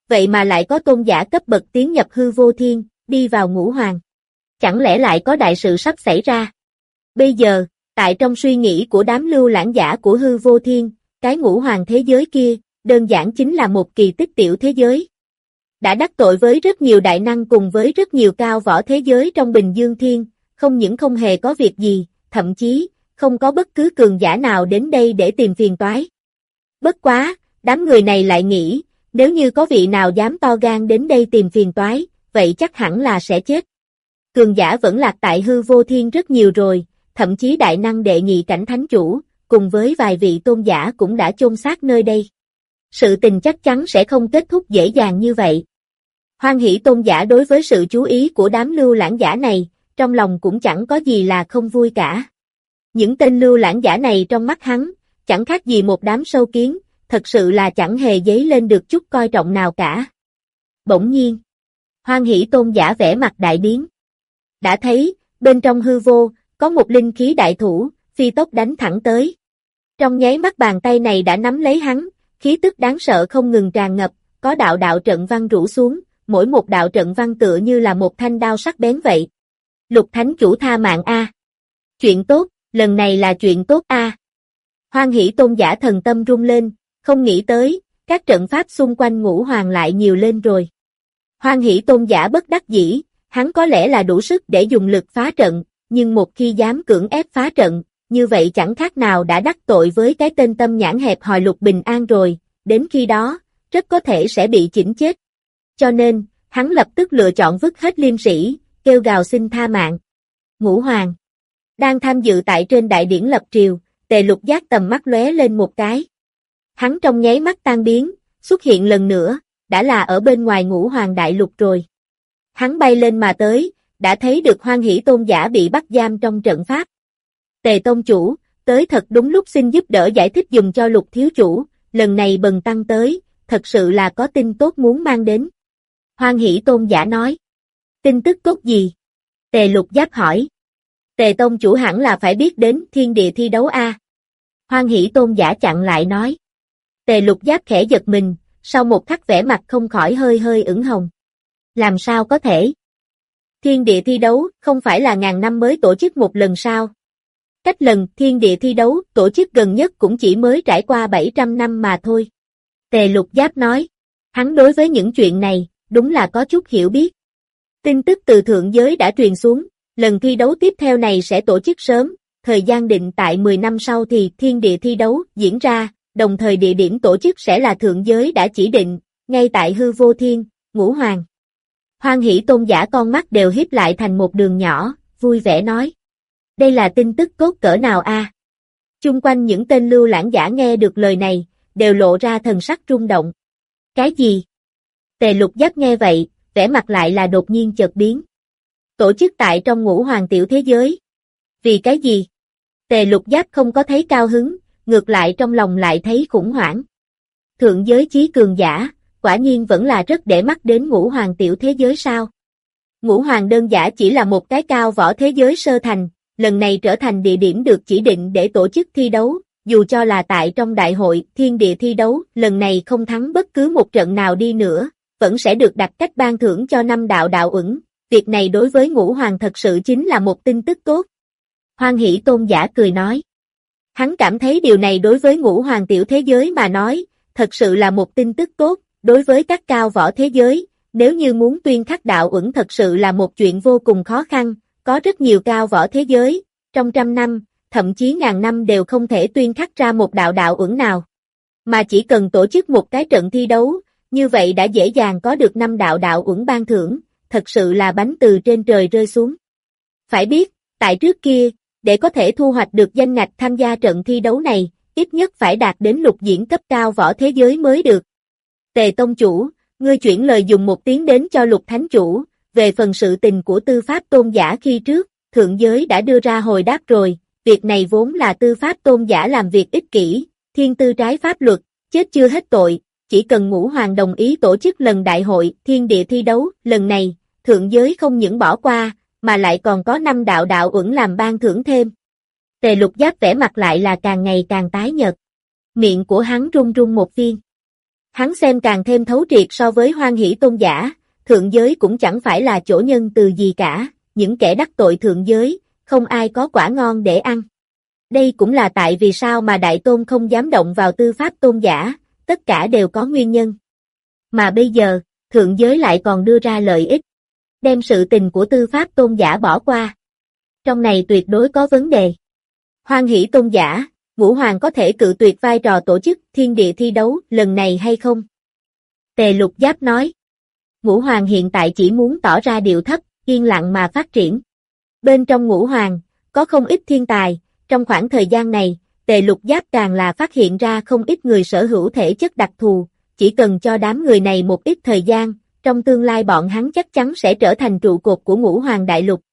vậy mà lại có tôn giả cấp bậc tiến nhập hư vô thiên, đi vào ngũ hoàng. Chẳng lẽ lại có đại sự sắp xảy ra? Bây giờ, tại trong suy nghĩ của đám lưu lãng giả của hư vô thiên, cái ngũ hoàng thế giới kia, đơn giản chính là một kỳ tích tiểu thế giới. Đã đắc tội với rất nhiều đại năng cùng với rất nhiều cao võ thế giới trong Bình Dương Thiên, không những không hề có việc gì, thậm chí, không có bất cứ cường giả nào đến đây để tìm phiền toái. Bất quá, đám người này lại nghĩ, nếu như có vị nào dám to gan đến đây tìm phiền toái, vậy chắc hẳn là sẽ chết. Cường giả vẫn lạc tại hư vô thiên rất nhiều rồi, thậm chí đại năng đệ nhị cảnh thánh chủ, cùng với vài vị tôn giả cũng đã chôn xác nơi đây. Sự tình chắc chắn sẽ không kết thúc dễ dàng như vậy. Hoan hỷ tôn giả đối với sự chú ý của đám lưu lãng giả này, trong lòng cũng chẳng có gì là không vui cả. Những tên lưu lãng giả này trong mắt hắn, chẳng khác gì một đám sâu kiến, thật sự là chẳng hề dấy lên được chút coi trọng nào cả. Bỗng nhiên, hoan hỷ tôn giả vẻ mặt đại biến. Đã thấy, bên trong hư vô, có một linh khí đại thủ, phi tốc đánh thẳng tới. Trong nháy mắt bàn tay này đã nắm lấy hắn, khí tức đáng sợ không ngừng tràn ngập, có đạo đạo trận văn rủ xuống, mỗi một đạo trận văn tựa như là một thanh đao sắc bén vậy. Lục thánh chủ tha mạng a. Chuyện tốt, lần này là chuyện tốt a. Hoan hỷ tôn giả thần tâm rung lên, không nghĩ tới, các trận pháp xung quanh ngũ hoàng lại nhiều lên rồi. Hoan hỷ tôn giả bất đắc dĩ, hắn có lẽ là đủ sức để dùng lực phá trận, nhưng một khi dám cưỡng ép phá trận, như vậy chẳng khác nào đã đắc tội với cái tên tâm nhãn hẹp hòi Lục Bình An rồi, đến khi đó, rất có thể sẽ bị chỉnh chết. Cho nên, hắn lập tức lựa chọn vứt hết liêm sĩ, kêu gào xin tha mạng. Ngũ hoàng đang tham dự tại trên đại điển lập triều, Tề Lục Giác tầm mắt lóe lên một cái. Hắn trong nháy mắt tan biến, xuất hiện lần nữa, đã là ở bên ngoài ngũ hoàng đại lục rồi. Hắn bay lên mà tới, đã thấy được hoan hỷ tôn giả bị bắt giam trong trận pháp. Tề tông chủ, tới thật đúng lúc, xin giúp đỡ giải thích dùm cho Lục thiếu chủ, lần này bần tăng tới, thật sự là có tin tốt muốn mang đến. Hoan hỷ tôn giả nói. Tin tức tốt gì? Tề Lục Giáp hỏi. Tề tông chủ hẳn là phải biết đến thiên địa thi đấu a. Hoan hỷ tôn giả chặn lại nói. Tề Lục Giáp khẽ giật mình, sau một khắc vẻ mặt không khỏi hơi hơi ửng hồng. Làm sao có thể? Thiên địa thi đấu không phải là ngàn năm mới tổ chức một lần sao? Cách lần thiên địa thi đấu tổ chức gần nhất cũng chỉ mới trải qua bảy trăm năm mà thôi. Tề Lục Giáp nói. Hắn đối với những chuyện này, đúng là có chút hiểu biết. Tin tức từ thượng giới đã truyền xuống, lần thi đấu tiếp theo này sẽ tổ chức sớm, thời gian định tại mười năm sau thì thiên địa thi đấu diễn ra, đồng thời địa điểm tổ chức sẽ là thượng giới đã chỉ định, ngay tại hư vô thiên, ngũ hoàng. Hoan hỷ tôn giả con mắt đều híp lại thành một đường nhỏ, vui vẻ nói. Đây là tin tức tốt cỡ nào a? Chung quanh những tên lưu lãng giả nghe được lời này, đều lộ ra thần sắc rung động. Cái gì? Tề Lục Giáp nghe vậy, vẻ mặt lại là đột nhiên chợt biến. Tổ chức tại trong ngũ hoàng tiểu thế giới. Vì cái gì? Tề Lục Giáp không có thấy cao hứng, ngược lại trong lòng lại thấy khủng hoảng. Thượng giới chí cường giả, quả nhiên vẫn là rất để mắt đến ngũ hoàng tiểu thế giới sao? Ngũ hoàng đơn giả chỉ là một cái cao võ thế giới sơ thành, lần này trở thành địa điểm được chỉ định để tổ chức thi đấu, dù cho là tại trong đại hội thiên địa thi đấu, lần này không thắng bất cứ một trận nào đi nữa, vẫn sẽ được đặt cách ban thưởng cho năm đạo đạo ẩn. Việc này đối với ngũ hoàng thật sự chính là một tin tức tốt. Hoan hỷ tôn giả cười nói. Hắn cảm thấy điều này đối với ngũ hoàng tiểu thế giới mà nói, thật sự là một tin tức tốt, đối với các cao võ thế giới, nếu như muốn tuyên khắc đạo ẩn thật sự là một chuyện vô cùng khó khăn, có rất nhiều cao võ thế giới, trong trăm năm, thậm chí ngàn năm đều không thể tuyên khắc ra một đạo đạo ẩn nào. Mà chỉ cần tổ chức một cái trận thi đấu, như vậy đã dễ dàng có được năm đạo đạo ẩn ban thưởng, thật sự là bánh từ trên trời rơi xuống. Phải biết, tại trước kia, để có thể thu hoạch được danh ngạch tham gia trận thi đấu này, ít nhất phải đạt đến lục diễn cấp cao võ thế giới mới được. Tề tông chủ, ngươi chuyển lời dùng một tiếng đến cho Lục thánh chủ, về phần sự tình của tư pháp tôn giả khi trước, thượng giới đã đưa ra hồi đáp rồi, việc này vốn là tư pháp tôn giả làm việc ích kỷ, thiên tư trái pháp luật, chết chưa hết tội, chỉ cần ngũ hoàng đồng ý tổ chức lần đại hội thiên địa thi đấu, lần này, thượng giới không những bỏ qua, mà lại còn có năm đạo đạo ẩn làm ban thưởng thêm. Tề Lục Giáp vẻ mặt lại là càng ngày càng tái nhợt. Miệng của hắn run run một viên. Hắn xem càng thêm thấu triệt so với Hoan Hỷ Tôn giả, thượng giới cũng chẳng phải là chỗ nhân từ gì cả, những kẻ đắc tội thượng giới, không ai có quả ngon để ăn. Đây cũng là tại vì sao mà Đại Tôn không dám động vào tư pháp tôn giả, tất cả đều có nguyên nhân. Mà bây giờ, thượng giới lại còn đưa ra lợi ích, đem sự tình của tư pháp tôn giả bỏ qua. Trong này tuyệt đối có vấn đề. Hoan Hỷ Tôn giả, Ngũ Hoàng có thể cự tuyệt vai trò tổ chức thiên địa thi đấu lần này hay không? Tề Lục Giáp nói. Ngũ Hoàng hiện tại chỉ muốn tỏ ra điệu thấp, yên lặng mà phát triển. Bên trong Ngũ Hoàng, có không ít thiên tài, trong khoảng thời gian này, Tề Lục Giáp càng là phát hiện ra không ít người sở hữu thể chất đặc thù, chỉ cần cho đám người này một ít thời gian, trong tương lai bọn hắn chắc chắn sẽ trở thành trụ cột của Ngũ Hoàng Đại Lục.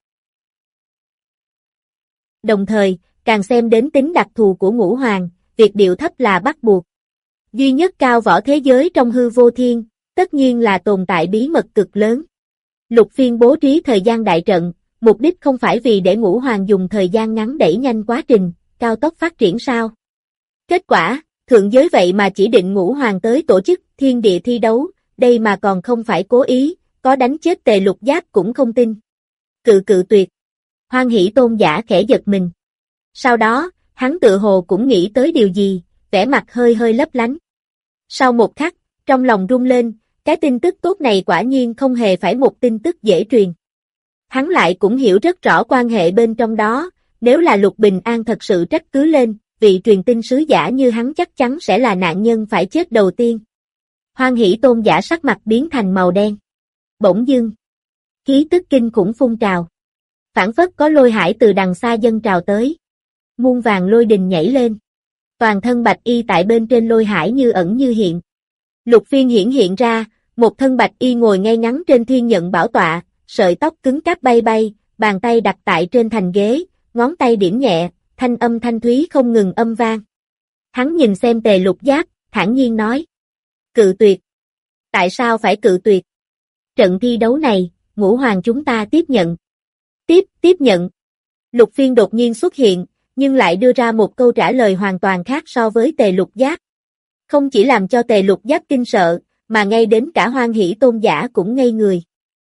Đồng thời, càng xem đến tính đặc thù của Ngũ Hoàng, việc điệu thấp là bắt buộc. Duy nhất cao võ thế giới trong hư vô thiên, tất nhiên là tồn tại bí mật cực lớn. Lục Phiên bố trí thời gian đại trận, mục đích không phải vì để Ngũ Hoàng dùng thời gian ngắn đẩy nhanh quá trình, cao tốc phát triển sao. Kết quả, thượng giới vậy mà chỉ định Ngũ Hoàng tới tổ chức thiên địa thi đấu, đây mà còn không phải cố ý, có đánh chết Tề Lục Giáp cũng không tin. Cự cự tuyệt. Hoan Hỷ Tôn giả khẽ giật mình. Sau đó, hắn tự hồ cũng nghĩ tới điều gì, vẻ mặt hơi hơi lấp lánh. Sau một khắc, trong lòng rung lên, cái tin tức tốt này quả nhiên không hề phải một tin tức dễ truyền. Hắn lại cũng hiểu rất rõ quan hệ bên trong đó, nếu là Lục Bình An thật sự trách cứ lên, vị truyền tin sứ giả như hắn chắc chắn sẽ là nạn nhân phải chết đầu tiên. Hoan Hỷ Tôn giả sắc mặt biến thành màu đen. Bỗng dưng, khí tức kinh khủng phun trào. Phảng phất có lôi hải từ đằng xa dâng trào tới. Muôn vàng lôi đình nhảy lên. Toàn thân bạch y tại bên trên lôi hải như ẩn như hiện. Lục Phiên hiển hiện ra, một thân bạch y ngồi ngay ngắn trên thiên nhận bảo tọa, sợi tóc cứng cáp bay bay, bàn tay đặt tại trên thành ghế, ngón tay điểm nhẹ, thanh âm thanh thúy không ngừng âm vang. Hắn nhìn xem Tề Lục Giáp, thản nhiên nói. Cự tuyệt. Tại sao phải cự tuyệt? Trận thi đấu này, Ngũ Hoàng chúng ta tiếp nhận. Tiếp, tiếp nhận. Lục Phiên đột nhiên xuất hiện, nhưng lại đưa ra một câu trả lời hoàn toàn khác so với Tề Lục Giáp. Không chỉ làm cho Tề Lục Giáp kinh sợ, mà ngay đến cả Hoan Hỷ Tôn giả cũng ngây người.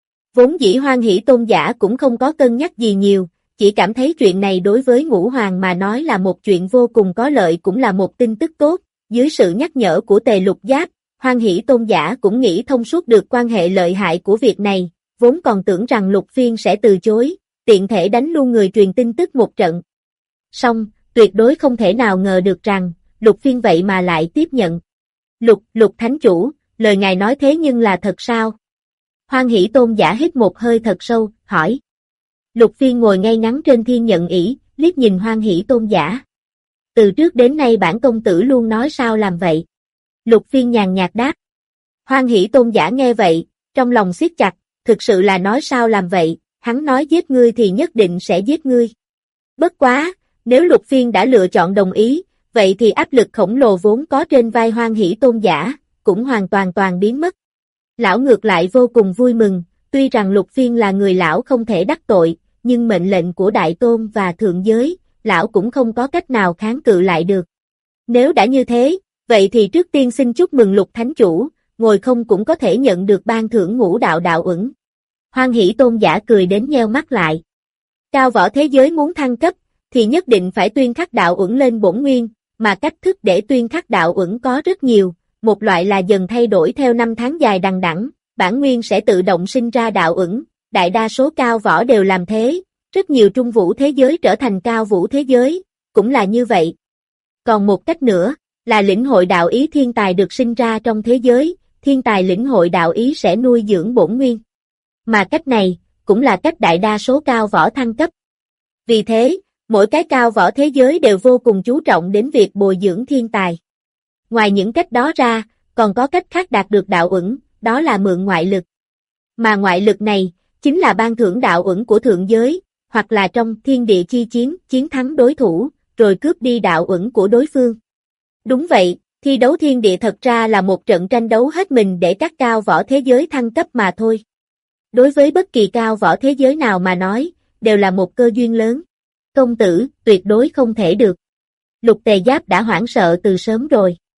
Vốn dĩ Hoan Hỷ Tôn giả cũng không có cân nhắc gì nhiều, chỉ cảm thấy chuyện này đối với Ngũ Hoàng mà nói là một chuyện vô cùng có lợi cũng là một tin tức tốt. Dưới sự nhắc nhở của Tề Lục Giáp, Hoan Hỷ Tôn giả cũng nghĩ thông suốt được quan hệ lợi hại của việc này, vốn còn tưởng rằng Lục Phiên sẽ từ chối, tiện thể đánh luôn người truyền tin tức một trận. Song, tuyệt đối không thể nào ngờ được rằng, Lục Phiên vậy mà lại tiếp nhận. Lục, Lục Thánh Chủ, lời ngài nói thế nhưng là thật sao? Hoan Hỷ Tôn giả hít một hơi thật sâu, hỏi. Lục Phiên ngồi ngay ngắn trên thiên nhận ỷ, liếc nhìn Hoan Hỷ Tôn giả. Từ trước đến nay bản công tử luôn nói sao làm vậy. Lục Phiên nhàn nhạt đáp. Hoan Hỷ Tôn giả nghe vậy, trong lòng siết chặt, thực sự là nói sao làm vậy, hắn nói giết ngươi thì nhất định sẽ giết ngươi. Bất quá, nếu Lục Phiên đã lựa chọn đồng ý, vậy thì áp lực khổng lồ vốn có trên vai Hoan Hỷ Tôn giả, cũng hoàn toàn toàn biến mất. Lão ngược lại vô cùng vui mừng, tuy rằng Lục Phiên là người lão không thể đắc tội, nhưng mệnh lệnh của Đại Tôn và Thượng Giới, lão cũng không có cách nào kháng cự lại được. Nếu đã như thế, vậy thì trước tiên xin chúc mừng Lục Thánh Chủ, ngồi không cũng có thể nhận được ban thưởng ngũ đạo đạo ẩn. Hoan Hỷ Tôn giả cười đến nheo mắt lại. Cao võ thế giới muốn thăng cấp, thì nhất định phải tuyên khắc đạo ẩn lên bổn nguyên, mà cách thức để tuyên khắc đạo ẩn có rất nhiều, một loại là dần thay đổi theo năm tháng dài đằng đẵng, bản nguyên sẽ tự động sinh ra đạo ẩn, đại đa số cao võ đều làm thế, rất nhiều trung vũ thế giới trở thành cao vũ thế giới, cũng là như vậy. Còn một cách nữa, là lĩnh hội đạo ý thiên tài được sinh ra trong thế giới, thiên tài lĩnh hội đạo ý sẽ nuôi dưỡng bổn nguyên. Mà cách này, cũng là cách đại đa số cao võ thăng cấp. Vì thế, mỗi cái cao võ thế giới đều vô cùng chú trọng đến việc bồi dưỡng thiên tài. Ngoài những cách đó ra, còn có cách khác đạt được đạo ẩn, đó là mượn ngoại lực. Mà ngoại lực này, chính là ban thưởng đạo ẩn của thượng giới, hoặc là trong thiên địa chi chiến, chiến thắng đối thủ, rồi cướp đi đạo ẩn của đối phương. Đúng vậy, thi đấu thiên địa thật ra là một trận tranh đấu hết mình để các cao võ thế giới thăng cấp mà thôi. Đối với bất kỳ cao võ thế giới nào mà nói, đều là một cơ duyên lớn. Công tử, tuyệt đối không thể được. Lục Tề Giáp đã hoảng sợ từ sớm rồi.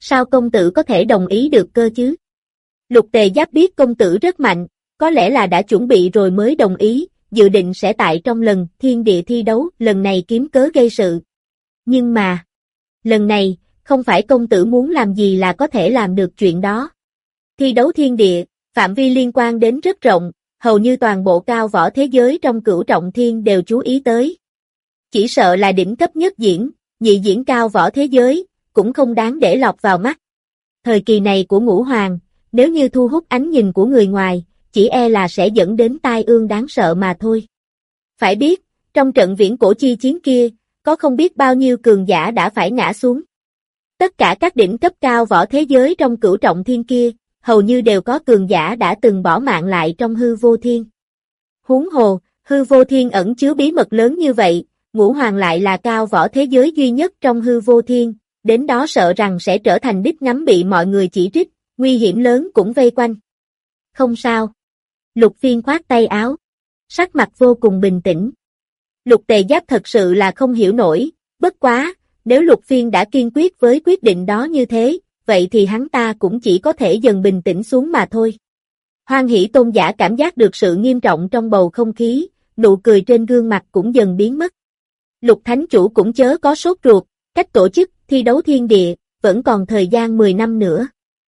Sao công tử có thể đồng ý được cơ chứ? Lục Tề Giáp biết công tử rất mạnh, có lẽ là đã chuẩn bị rồi mới đồng ý, dự định sẽ tại trong lần thiên địa thi đấu lần này kiếm cớ gây sự. Nhưng mà, lần này, không phải công tử muốn làm gì là có thể làm được chuyện đó. Thi đấu thiên địa, phạm vi liên quan đến rất rộng, hầu như toàn bộ cao võ thế giới trong cửu trọng thiên đều chú ý tới. Chỉ sợ là đỉnh cấp nhất diễn, nhị diễn cao võ thế giới, cũng không đáng để lọt vào mắt. Thời kỳ này của Ngũ Hoàng, nếu như thu hút ánh nhìn của người ngoài, chỉ e là sẽ dẫn đến tai ương đáng sợ mà thôi. Phải biết, trong trận viễn cổ chi chiến kia, có không biết bao nhiêu cường giả đã phải ngã xuống. Tất cả các đỉnh cấp cao võ thế giới trong cửu trọng thiên kia, hầu như đều có cường giả đã từng bỏ mạng lại trong hư vô thiên. Huống hồ, hư vô thiên ẩn chứa bí mật lớn như vậy, Ngũ Hoàng lại là cao võ thế giới duy nhất trong hư vô thiên, đến đó sợ rằng sẽ trở thành đích ngắm bị mọi người chỉ trích, nguy hiểm lớn cũng vây quanh. Không sao. Lục Phiên khoát tay áo, sắc mặt vô cùng bình tĩnh. Lục Tề Giáp thật sự là không hiểu nổi, bất quá, nếu Lục Phiên đã kiên quyết với quyết định đó như thế, vậy thì hắn ta cũng chỉ có thể dần bình tĩnh xuống mà thôi. Hoan Hỷ Tôn giả cảm giác được sự nghiêm trọng trong bầu không khí, nụ cười trên gương mặt cũng dần biến mất. Lục Thánh Chủ cũng chớ có sốt ruột, cách tổ chức thi đấu thiên địa, vẫn còn thời gian mười năm nữa.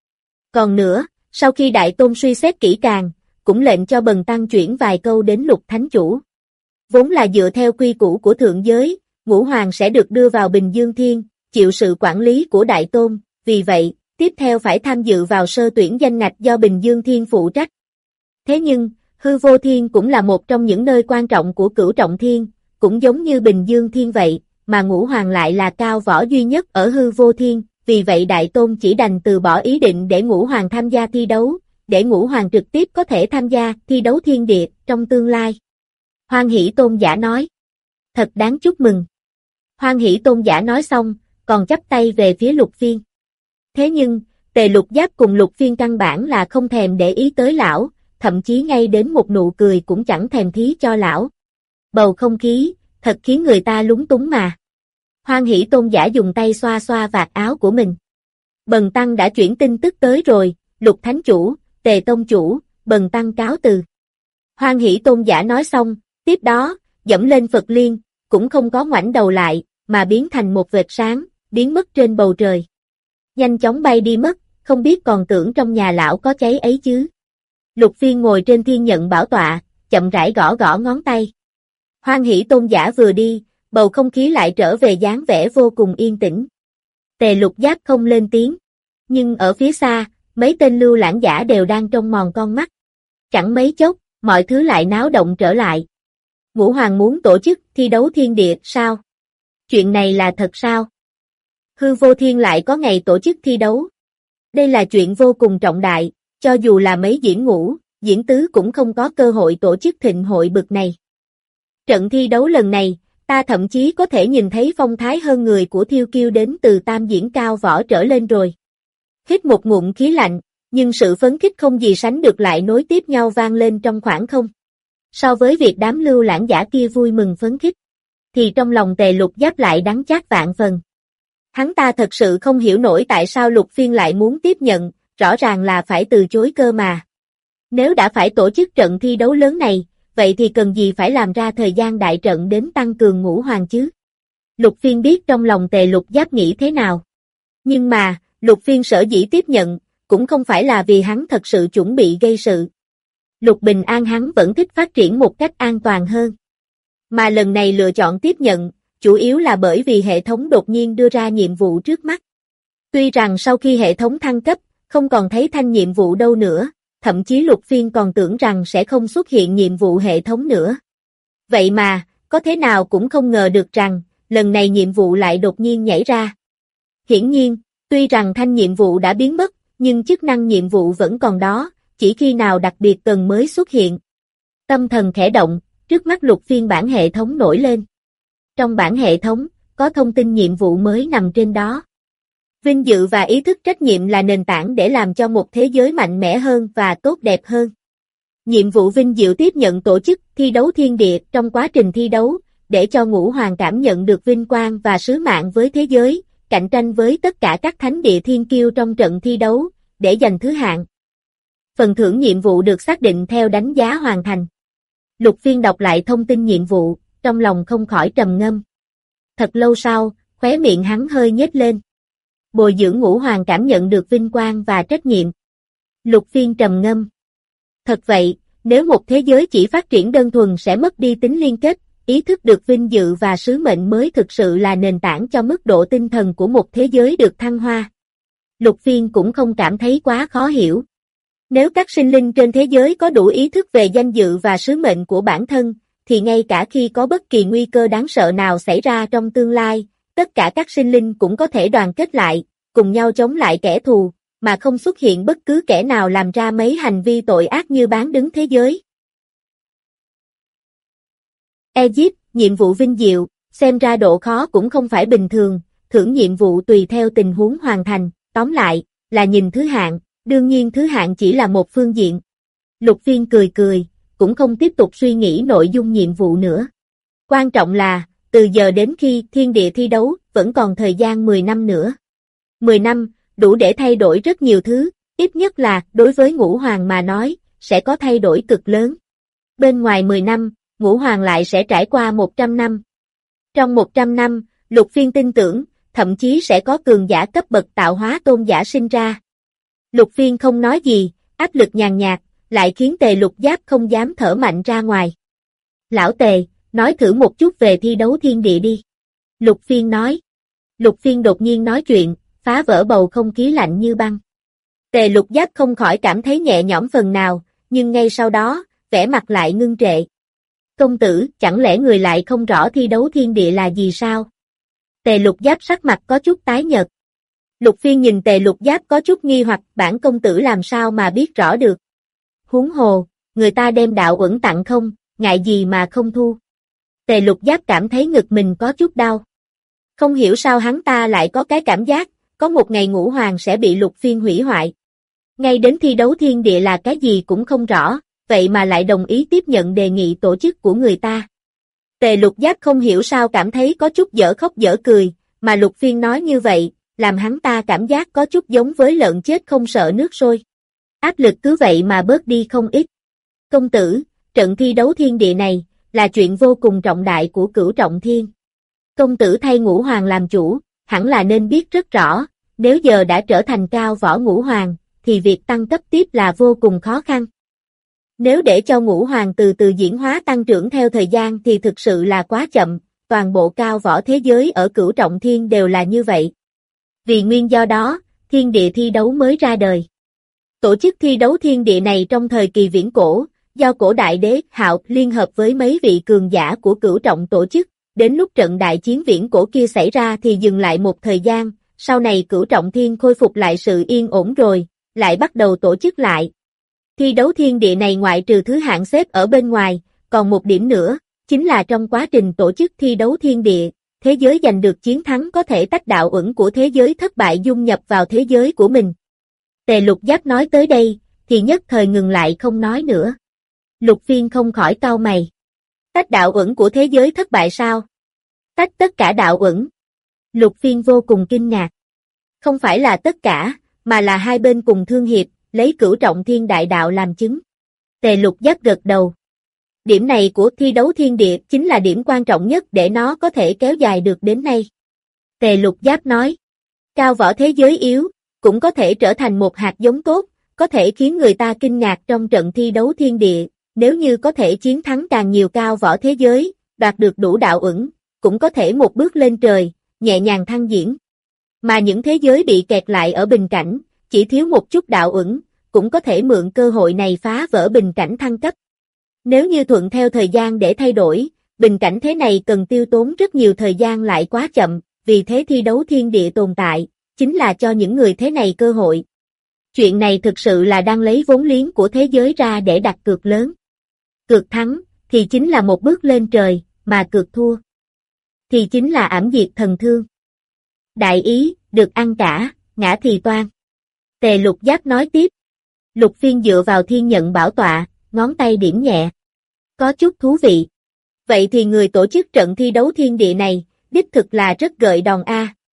Còn nữa, sau khi Đại Tôn suy xét kỹ càng, cũng lệnh cho Bần Tăng chuyển vài câu đến Lục Thánh Chủ. Vốn là dựa theo quy củ của thượng giới, Ngũ Hoàng sẽ được đưa vào Bình Dương Thiên, chịu sự quản lý của Đại Tôn, vì vậy, tiếp theo phải tham dự vào sơ tuyển danh ngạch do Bình Dương Thiên phụ trách. Thế nhưng, hư vô thiên cũng là một trong những nơi quan trọng của cửu trọng thiên, cũng giống như Bình Dương Thiên vậy, mà Ngũ Hoàng lại là cao võ duy nhất ở hư vô thiên, vì vậy Đại Tôn chỉ đành từ bỏ ý định để Ngũ Hoàng tham gia thi đấu, để Ngũ Hoàng trực tiếp có thể tham gia thi đấu thiên địa trong tương lai. Hoan Hỷ Tôn giả nói, thật đáng chúc mừng. Hoan Hỷ Tôn giả nói xong, còn chắp tay về phía Lục Phiên. Thế nhưng, Tề Lục Giáp cùng Lục Phiên căn bản là không thèm để ý tới lão, thậm chí ngay đến một nụ cười cũng chẳng thèm thí cho lão. Bầu không khí, thật khiến người ta lúng túng mà. Hoan Hỷ Tôn giả dùng tay xoa xoa vạt áo của mình. Bần Tăng đã chuyển tin tức tới rồi, Lục Thánh Chủ, Tề Tông Chủ, Bần Tăng cáo từ. Hoan Hỷ Tôn giả nói xong, tiếp đó, dẫm lên Phật Liên, cũng không có ngoảnh đầu lại, mà biến thành một vệt sáng, biến mất trên bầu trời. Nhanh chóng bay đi mất, không biết còn tưởng trong nhà lão có cháy ấy chứ. Lục Phiên ngồi trên thiên nhận bảo tọa, chậm rãi gõ gõ ngón tay. Hoan Hỷ Tôn giả vừa đi, bầu không khí lại trở về dáng vẻ vô cùng yên tĩnh. Tề Lục Giáp không lên tiếng, nhưng ở phía xa, mấy tên lưu lãng giả đều đang trông mòn con mắt. Chẳng mấy chốc, mọi thứ lại náo động trở lại. Ngũ Hoàng muốn tổ chức thi đấu thiên địa sao? Chuyện này là thật sao? Hư vô thiên lại có ngày tổ chức thi đấu. Đây là chuyện vô cùng trọng đại, cho dù là mấy diễn ngũ, diễn tứ cũng không có cơ hội tổ chức thịnh hội bực này. Trận thi đấu lần này, ta thậm chí có thể nhìn thấy phong thái hơn người của Thiêu Kiêu đến từ tam diễn cao võ trở lên rồi. Hít một ngụm khí lạnh, nhưng sự phấn khích không gì sánh được lại nối tiếp nhau vang lên trong khoảng không. So với việc đám lưu lãng giả kia vui mừng phấn khích, thì trong lòng Tề Lục Giáp lại đắng chát vạn phần. Hắn ta thật sự không hiểu nổi tại sao Lục Phiên lại muốn tiếp nhận, rõ ràng là phải từ chối cơ mà. Nếu đã phải tổ chức trận thi đấu lớn này, vậy thì cần gì phải làm ra thời gian đại trận đến tăng cường Ngũ Hoàng chứ? Lục Phiên biết trong lòng Tề Lục Giáp nghĩ thế nào. Nhưng mà, Lục Phiên sở dĩ tiếp nhận, cũng không phải là vì hắn thật sự chuẩn bị gây sự. Lục Bình An hắn vẫn thích phát triển một cách an toàn hơn. Mà lần này lựa chọn tiếp nhận, chủ yếu là bởi vì hệ thống đột nhiên đưa ra nhiệm vụ trước mắt. Tuy rằng sau khi hệ thống thăng cấp, không còn thấy thanh nhiệm vụ đâu nữa, thậm chí Lục Phiên còn tưởng rằng sẽ không xuất hiện nhiệm vụ hệ thống nữa. Vậy mà, có thế nào cũng không ngờ được rằng, lần này nhiệm vụ lại đột nhiên nhảy ra. Hiển nhiên, tuy rằng thanh nhiệm vụ đã biến mất, nhưng chức năng nhiệm vụ vẫn còn đó, chỉ khi nào đặc biệt cần mới xuất hiện. Tâm thần khẽ động, trước mắt Lục Phiên bản hệ thống nổi lên. Trong bản hệ thống, có thông tin nhiệm vụ mới nằm trên đó. Vinh dự và ý thức trách nhiệm là nền tảng để làm cho một thế giới mạnh mẽ hơn và tốt đẹp hơn. Nhiệm vụ vinh dự tiếp nhận tổ chức thi đấu thiên địa trong quá trình thi đấu, để cho Ngũ Hoàng cảm nhận được vinh quang và sứ mạng với thế giới, cạnh tranh với tất cả các thánh địa thiên kiêu trong trận thi đấu, để giành thứ hạng. Phần thưởng nhiệm vụ được xác định theo đánh giá hoàn thành. Lục Phiên đọc lại thông tin nhiệm vụ, trong lòng không khỏi trầm ngâm. Thật lâu sau, khóe miệng hắn hơi nhếch lên. Bồi dưỡng Ngũ Hoàng cảm nhận được vinh quang và trách nhiệm. Lục Phiên trầm ngâm. Thật vậy, nếu một thế giới chỉ phát triển đơn thuần sẽ mất đi tính liên kết, ý thức được vinh dự và sứ mệnh mới thực sự là nền tảng cho mức độ tinh thần của một thế giới được thăng hoa. Lục Phiên cũng không cảm thấy quá khó hiểu. Nếu các sinh linh trên thế giới có đủ ý thức về danh dự và sứ mệnh của bản thân, thì ngay cả khi có bất kỳ nguy cơ đáng sợ nào xảy ra trong tương lai, tất cả các sinh linh cũng có thể đoàn kết lại, cùng nhau chống lại kẻ thù, mà không xuất hiện bất cứ kẻ nào làm ra mấy hành vi tội ác như bán đứng thế giới. Egypt, nhiệm vụ vinh diệu, xem ra độ khó cũng không phải bình thường, thưởng nhiệm vụ tùy theo tình huống hoàn thành, tóm lại, là nhìn thứ hạng, đương nhiên thứ hạng chỉ là một phương diện. Lục Phiên cười cười, cũng không tiếp tục suy nghĩ nội dung nhiệm vụ nữa. Quan trọng là, từ giờ đến khi thiên địa thi đấu, vẫn còn thời gian mười năm nữa. mười năm, đủ để thay đổi rất nhiều thứ, ít nhất là, đối với Ngũ Hoàng mà nói, sẽ có thay đổi cực lớn. Bên ngoài mười năm, Ngũ Hoàng lại sẽ trải qua một trăm năm. Trong một trăm năm, Lục Phiên tin tưởng, thậm chí sẽ có cường giả cấp bậc tạo hóa tôn giả sinh ra. Lục Phiên không nói gì, áp lực nhàn nhạt, lại khiến Tề Lục Giáp không dám thở mạnh ra ngoài. Lão Tề, nói thử một chút về thi đấu thiên địa đi. Lục Phiên nói. Lục Phiên đột nhiên nói chuyện, phá vỡ bầu không khí lạnh như băng. Tề Lục Giáp không khỏi cảm thấy nhẹ nhõm phần nào, nhưng ngay sau đó, vẻ mặt lại ngưng trệ. Công tử, chẳng lẽ người lại không rõ thi đấu thiên địa là gì sao? Tề Lục Giáp sắc mặt có chút tái nhợt. Lục Phiên nhìn Tề Lục Giáp có chút nghi hoặc, bản công tử làm sao mà biết rõ được. Huống hồ, người ta đem đạo uẩn tặng không, ngại gì mà không thu. Tề Lục Giáp cảm thấy ngực mình có chút đau. Không hiểu sao hắn ta lại có cái cảm giác, có một ngày Ngũ Hoàng sẽ bị Lục Phiên hủy hoại. Ngay đến thi đấu thiên địa là cái gì cũng không rõ, vậy mà lại đồng ý tiếp nhận đề nghị tổ chức của người ta. Tề Lục Giáp không hiểu sao cảm thấy có chút dở khóc dở cười, mà Lục Phiên nói như vậy, làm hắn ta cảm giác có chút giống với lợn chết không sợ nước sôi. Áp lực cứ vậy mà bớt đi không ít. Công tử, trận thi đấu thiên địa này, là chuyện vô cùng trọng đại của Cửu Trọng Thiên. Công tử thay Ngũ Hoàng làm chủ, hẳn là nên biết rất rõ, nếu giờ đã trở thành cao võ Ngũ Hoàng, thì việc tăng cấp tiếp là vô cùng khó khăn. Nếu để cho Ngũ Hoàng từ từ diễn hóa tăng trưởng theo thời gian thì thực sự là quá chậm, toàn bộ cao võ thế giới ở Cửu Trọng Thiên đều là như vậy. Vì nguyên do đó, thiên địa thi đấu mới ra đời. Tổ chức thi đấu thiên địa này trong thời kỳ viễn cổ, do cổ đại đế Hạo liên hợp với mấy vị cường giả của Cửu Trọng tổ chức, đến lúc trận đại chiến viễn cổ kia xảy ra thì dừng lại một thời gian, sau này Cửu Trọng Thiên khôi phục lại sự yên ổn rồi, lại bắt đầu tổ chức lại. Thi đấu thiên địa này ngoại trừ thứ hạng xếp ở bên ngoài, còn một điểm nữa, chính là trong quá trình tổ chức thi đấu thiên địa, thế giới giành được chiến thắng có thể tách đạo uẩn của thế giới thất bại dung nhập vào thế giới của mình. Tề Lục Giáp nói tới đây, thì nhất thời ngừng lại không nói nữa. Lục Phiên không khỏi cau mày. Tách đạo uẩn của thế giới thất bại sao? Tách tất cả đạo uẩn. Lục Phiên vô cùng kinh ngạc. Không phải là tất cả, mà là hai bên cùng thương hiệp, lấy Cửu Trọng Thiên đại đạo làm chứng. Tề Lục Giáp gật đầu. Điểm này của thi đấu thiên địa chính là điểm quan trọng nhất để nó có thể kéo dài được đến nay. Tề Lục Giáp nói, cao võ thế giới yếu, cũng có thể trở thành một hạt giống tốt, có thể khiến người ta kinh ngạc trong trận thi đấu thiên địa, nếu như có thể chiến thắng càng nhiều cao võ thế giới, đoạt được đủ đạo uẩn, cũng có thể một bước lên trời, nhẹ nhàng thăng diễn. Mà những thế giới bị kẹt lại ở bình cảnh, chỉ thiếu một chút đạo uẩn, cũng có thể mượn cơ hội này phá vỡ bình cảnh thăng cấp. Nếu như thuận theo thời gian để thay đổi, bình cảnh thế này cần tiêu tốn rất nhiều thời gian lại quá chậm, vì thế thi đấu thiên địa tồn tại, chính là cho những người thế này cơ hội. Chuyện này thực sự là đang lấy vốn liếng của thế giới ra để đặt cược lớn. Cược thắng, thì chính là một bước lên trời, mà cược thua, thì chính là ảm diệt thần thương. Đại ý, được ăn cả, ngã thì toan. Tề Lục Giáp nói tiếp. Lục Phiên dựa vào thiên nhận bảo tọa, ngón tay điểm nhẹ. Có chút thú vị. Vậy thì người tổ chức trận thi đấu thiên địa này, đích thực là rất gợi đòn a.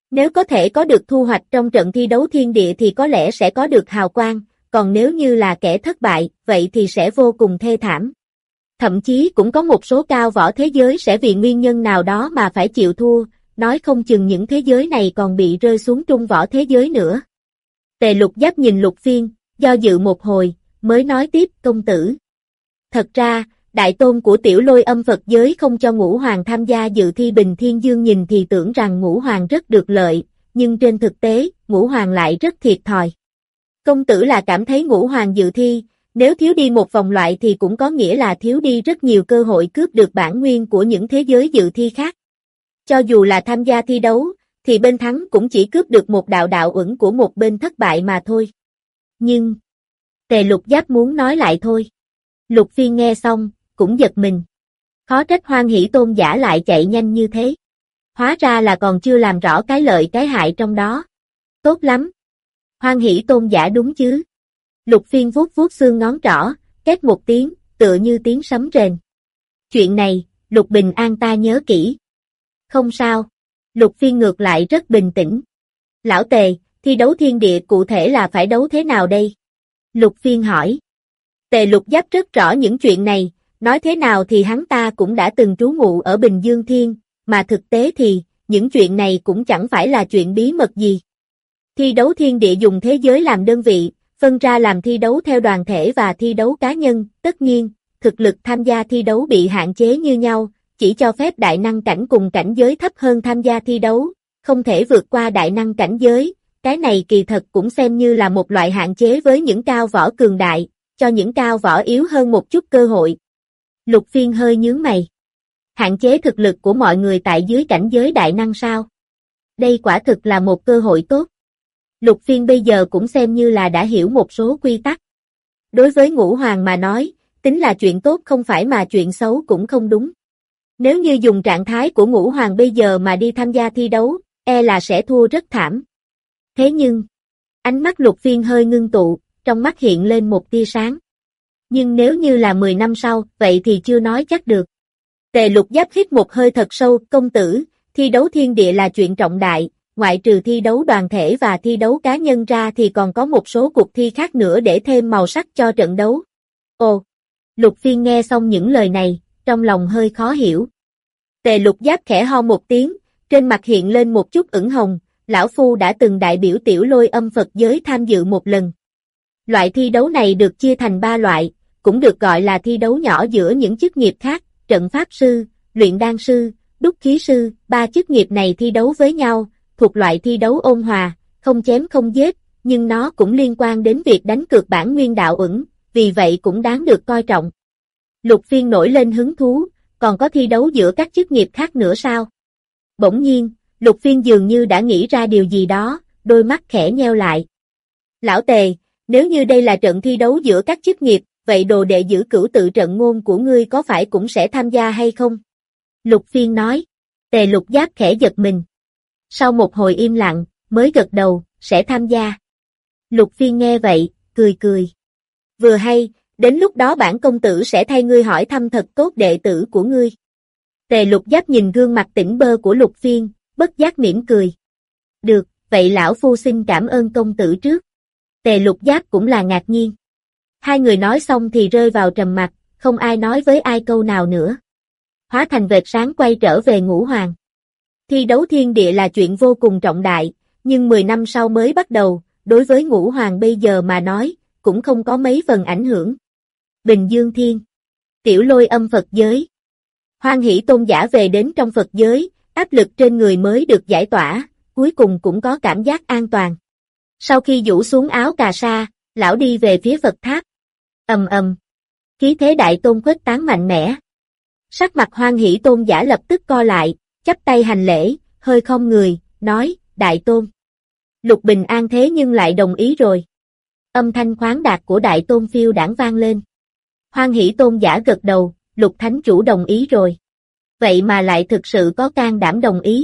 Nếu có thể có được thu hoạch trong trận thi đấu thiên địa thì có lẽ sẽ có được hào quang, còn nếu như là kẻ thất bại, vậy thì sẽ vô cùng thê thảm. Thậm chí cũng có một số cao võ thế giới sẽ vì nguyên nhân nào đó mà phải chịu thua, nói không chừng những thế giới này còn bị rơi xuống trung võ thế giới nữa. Tề Lục Giáp nhìn Lục Phiên, do dự một hồi, mới nói tiếp, công tử. Thật ra, đại tôn của tiểu lôi âm Phật giới không cho Ngũ Hoàng tham gia dự thi Bình Thiên Dương, nhìn thì tưởng rằng Ngũ Hoàng rất được lợi, nhưng trên thực tế, Ngũ Hoàng lại rất thiệt thòi. Công tử là cảm thấy Ngũ Hoàng dự thi, nếu thiếu đi một vòng loại thì cũng có nghĩa là thiếu đi rất nhiều cơ hội cướp được bản nguyên của những thế giới dự thi khác. Cho dù là tham gia thi đấu, thì bên thắng cũng chỉ cướp được một đạo đạo uẩn của một bên thất bại mà thôi. Nhưng, Tề Lục Giáp muốn nói lại thôi. Lục Phiên nghe xong, cũng giật mình. Khó trách Hoan Hỷ Tôn giả lại chạy nhanh như thế. Hóa ra là còn chưa làm rõ cái lợi cái hại trong đó. Tốt lắm. Hoan Hỷ Tôn giả đúng chứ. Lục Phiên vuốt vuốt xương ngón trỏ, két một tiếng, tựa như tiếng sấm rền. Chuyện này, Lục Bình An ta nhớ kỹ. Không sao. Lục Phiên ngược lại rất bình tĩnh. Lão Tề, thi đấu thiên địa cụ thể là phải đấu thế nào đây? Lục Phiên hỏi. Tề Lục Giáp rất rõ những chuyện này, nói thế nào thì hắn ta cũng đã từng trú ngụ ở Bình Dương Thiên, mà thực tế thì, những chuyện này cũng chẳng phải là chuyện bí mật gì. Thi đấu thiên địa dùng thế giới làm đơn vị, phân ra làm thi đấu theo đoàn thể và thi đấu cá nhân, tất nhiên, thực lực tham gia thi đấu bị hạn chế như nhau, chỉ cho phép đại năng cảnh cùng cảnh giới thấp hơn tham gia thi đấu, không thể vượt qua đại năng cảnh giới, cái này kỳ thật cũng xem như là một loại hạn chế với những cao võ cường đại, cho những cao võ yếu hơn một chút cơ hội. Lục Phiên hơi nhướng mày. Hạn chế thực lực của mọi người tại dưới cảnh giới đại năng sao? Đây quả thực là một cơ hội tốt. Lục Phiên bây giờ cũng xem như là đã hiểu một số quy tắc. Đối với Ngũ Hoàng mà nói, tính là chuyện tốt không phải mà chuyện xấu cũng không đúng. Nếu như dùng trạng thái của Ngũ Hoàng bây giờ mà đi tham gia thi đấu, e là sẽ thua rất thảm. Thế nhưng, ánh mắt Lục Phiên hơi ngưng tụ, trong mắt hiện lên một tia sáng. Nhưng nếu như là mười năm sau, vậy thì chưa nói chắc được. Tề Lục Giáp hít một hơi thật sâu, công tử, thi đấu thiên địa là chuyện trọng đại, ngoại trừ thi đấu đoàn thể và thi đấu cá nhân ra thì còn có một số cuộc thi khác nữa để thêm màu sắc cho trận đấu. Ồ, Lục Phiên nghe xong những lời này, trong lòng hơi khó hiểu. Tề Lục Giáp khẽ ho một tiếng, trên mặt hiện lên một chút ửng hồng, lão phu đã từng đại biểu tiểu lôi âm Phật giới tham dự một lần. Loại thi đấu này được chia thành ba loại, cũng được gọi là thi đấu nhỏ giữa những chức nghiệp khác, trận pháp sư, luyện đan sư, đúc khí sư, ba chức nghiệp này thi đấu với nhau, thuộc loại thi đấu ôn hòa, không chém không giết, nhưng nó cũng liên quan đến việc đánh cược bản nguyên đạo uẩn, vì vậy cũng đáng được coi trọng. Lục Phiên nổi lên hứng thú, còn có thi đấu giữa các chức nghiệp khác nữa sao? Bỗng nhiên, Lục Phiên dường như đã nghĩ ra điều gì đó, đôi mắt khẽ nheo lại. Lão Tề, nếu như đây là trận thi đấu giữa các chức nghiệp, vậy đồ đệ giữ cửu tự trận ngôn của ngươi có phải cũng sẽ tham gia hay không? Lục Phiên nói. Tề Lục Giáp khẽ giật mình. Sau một hồi im lặng, mới gật đầu, sẽ tham gia. Lục Phiên nghe vậy, cười cười. Vừa hay, đến lúc đó bản công tử sẽ thay ngươi hỏi thăm thật tốt đệ tử của ngươi. Tề Lục Giáp nhìn gương mặt tỉnh bơ của Lục Phiên, bất giác mỉm cười. Được, vậy lão phu xin cảm ơn công tử trước. Tề Lục Giáp cũng là ngạc nhiên. Hai người nói xong thì rơi vào trầm mặc, không ai nói với ai câu nào nữa. Hóa thành vệt sáng quay trở về Ngũ Hoàng. Thi đấu thiên địa là chuyện vô cùng trọng đại, nhưng mười năm sau mới bắt đầu, đối với Ngũ Hoàng bây giờ mà nói, cũng không có mấy phần ảnh hưởng. Bình Dương Thiên, tiểu lôi âm Phật giới. Hoan Hỷ Tôn giả về đến trong Phật giới, áp lực trên người mới được giải tỏa, cuối cùng cũng có cảm giác an toàn. Sau khi rũ xuống áo cà sa, lão đi về phía Phật tháp. Ầm ầm, khí thế đại tôn khuếch tán mạnh mẽ. Sắc mặt Hoan Hỷ Tôn giả lập tức co lại, chắp tay hành lễ, hơi khom người, nói, đại tôn. Lục Bình An thế nhưng lại đồng ý rồi. Âm thanh khoáng đạt của đại tôn phiêu đãng vang lên. Hoan Hỷ Tôn giả gật đầu, Lục Thánh Chủ đồng ý rồi. Vậy mà lại thực sự có can đảm đồng ý.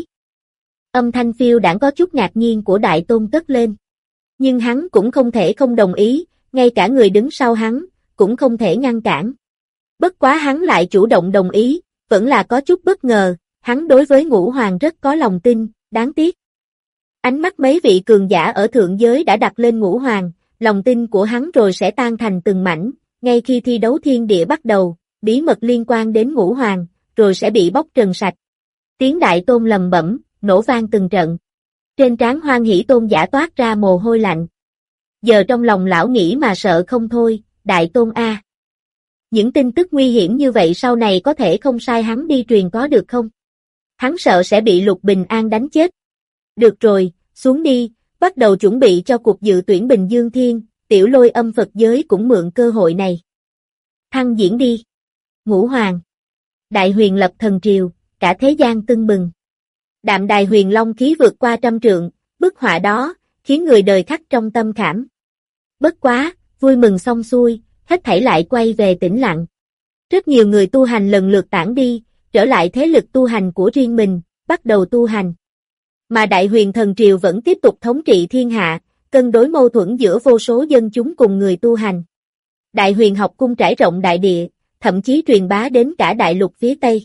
Âm thanh phiêu đãng có chút ngạc nhiên của đại tôn cất lên. Nhưng hắn cũng không thể không đồng ý, ngay cả người đứng sau hắn, cũng không thể ngăn cản. Bất quá hắn lại chủ động đồng ý, vẫn là có chút bất ngờ, hắn đối với Ngũ Hoàng rất có lòng tin, đáng tiếc. Ánh mắt mấy vị cường giả ở thượng giới đã đặt lên Ngũ Hoàng, lòng tin của hắn rồi sẽ tan thành từng mảnh, ngay khi thi đấu thiên địa bắt đầu, bí mật liên quan đến Ngũ Hoàng, rồi sẽ bị bóc trần sạch. Tiếng Đại Tôn lầm bẩm, nổ vang từng trận. Trên trán Hoan Hỷ Tôn giả toát ra mồ hôi lạnh. Giờ trong lòng lão nghĩ mà sợ không thôi, Đại Tôn a. Những tin tức nguy hiểm như vậy sau này có thể không sai hắn đi truyền có được không? Hắn sợ sẽ bị Lục Bình An đánh chết. Được rồi, xuống đi, bắt đầu chuẩn bị cho cuộc dự tuyển Bình Dương Thiên, Tiểu Lôi Âm Phật giới cũng mượn cơ hội này. Thăng diễn đi. Ngũ Hoàng. Đại Huyền lập thần triều, cả thế gian tưng bừng. Đạm Đài Huyền Long khí vượt qua trăm trượng, bức họa đó, khiến người đời khắc trong tâm khảm. Bất quá, vui mừng xong xuôi, hết thảy lại quay về tĩnh lặng. Rất nhiều người tu hành lần lượt tản đi, trở lại thế lực tu hành của riêng mình, bắt đầu tu hành. Mà Đại Huyền Thần Triều vẫn tiếp tục thống trị thiên hạ, cân đối mâu thuẫn giữa vô số dân chúng cùng người tu hành. Đại Huyền học cung trải rộng đại địa, thậm chí truyền bá đến cả đại lục phía Tây.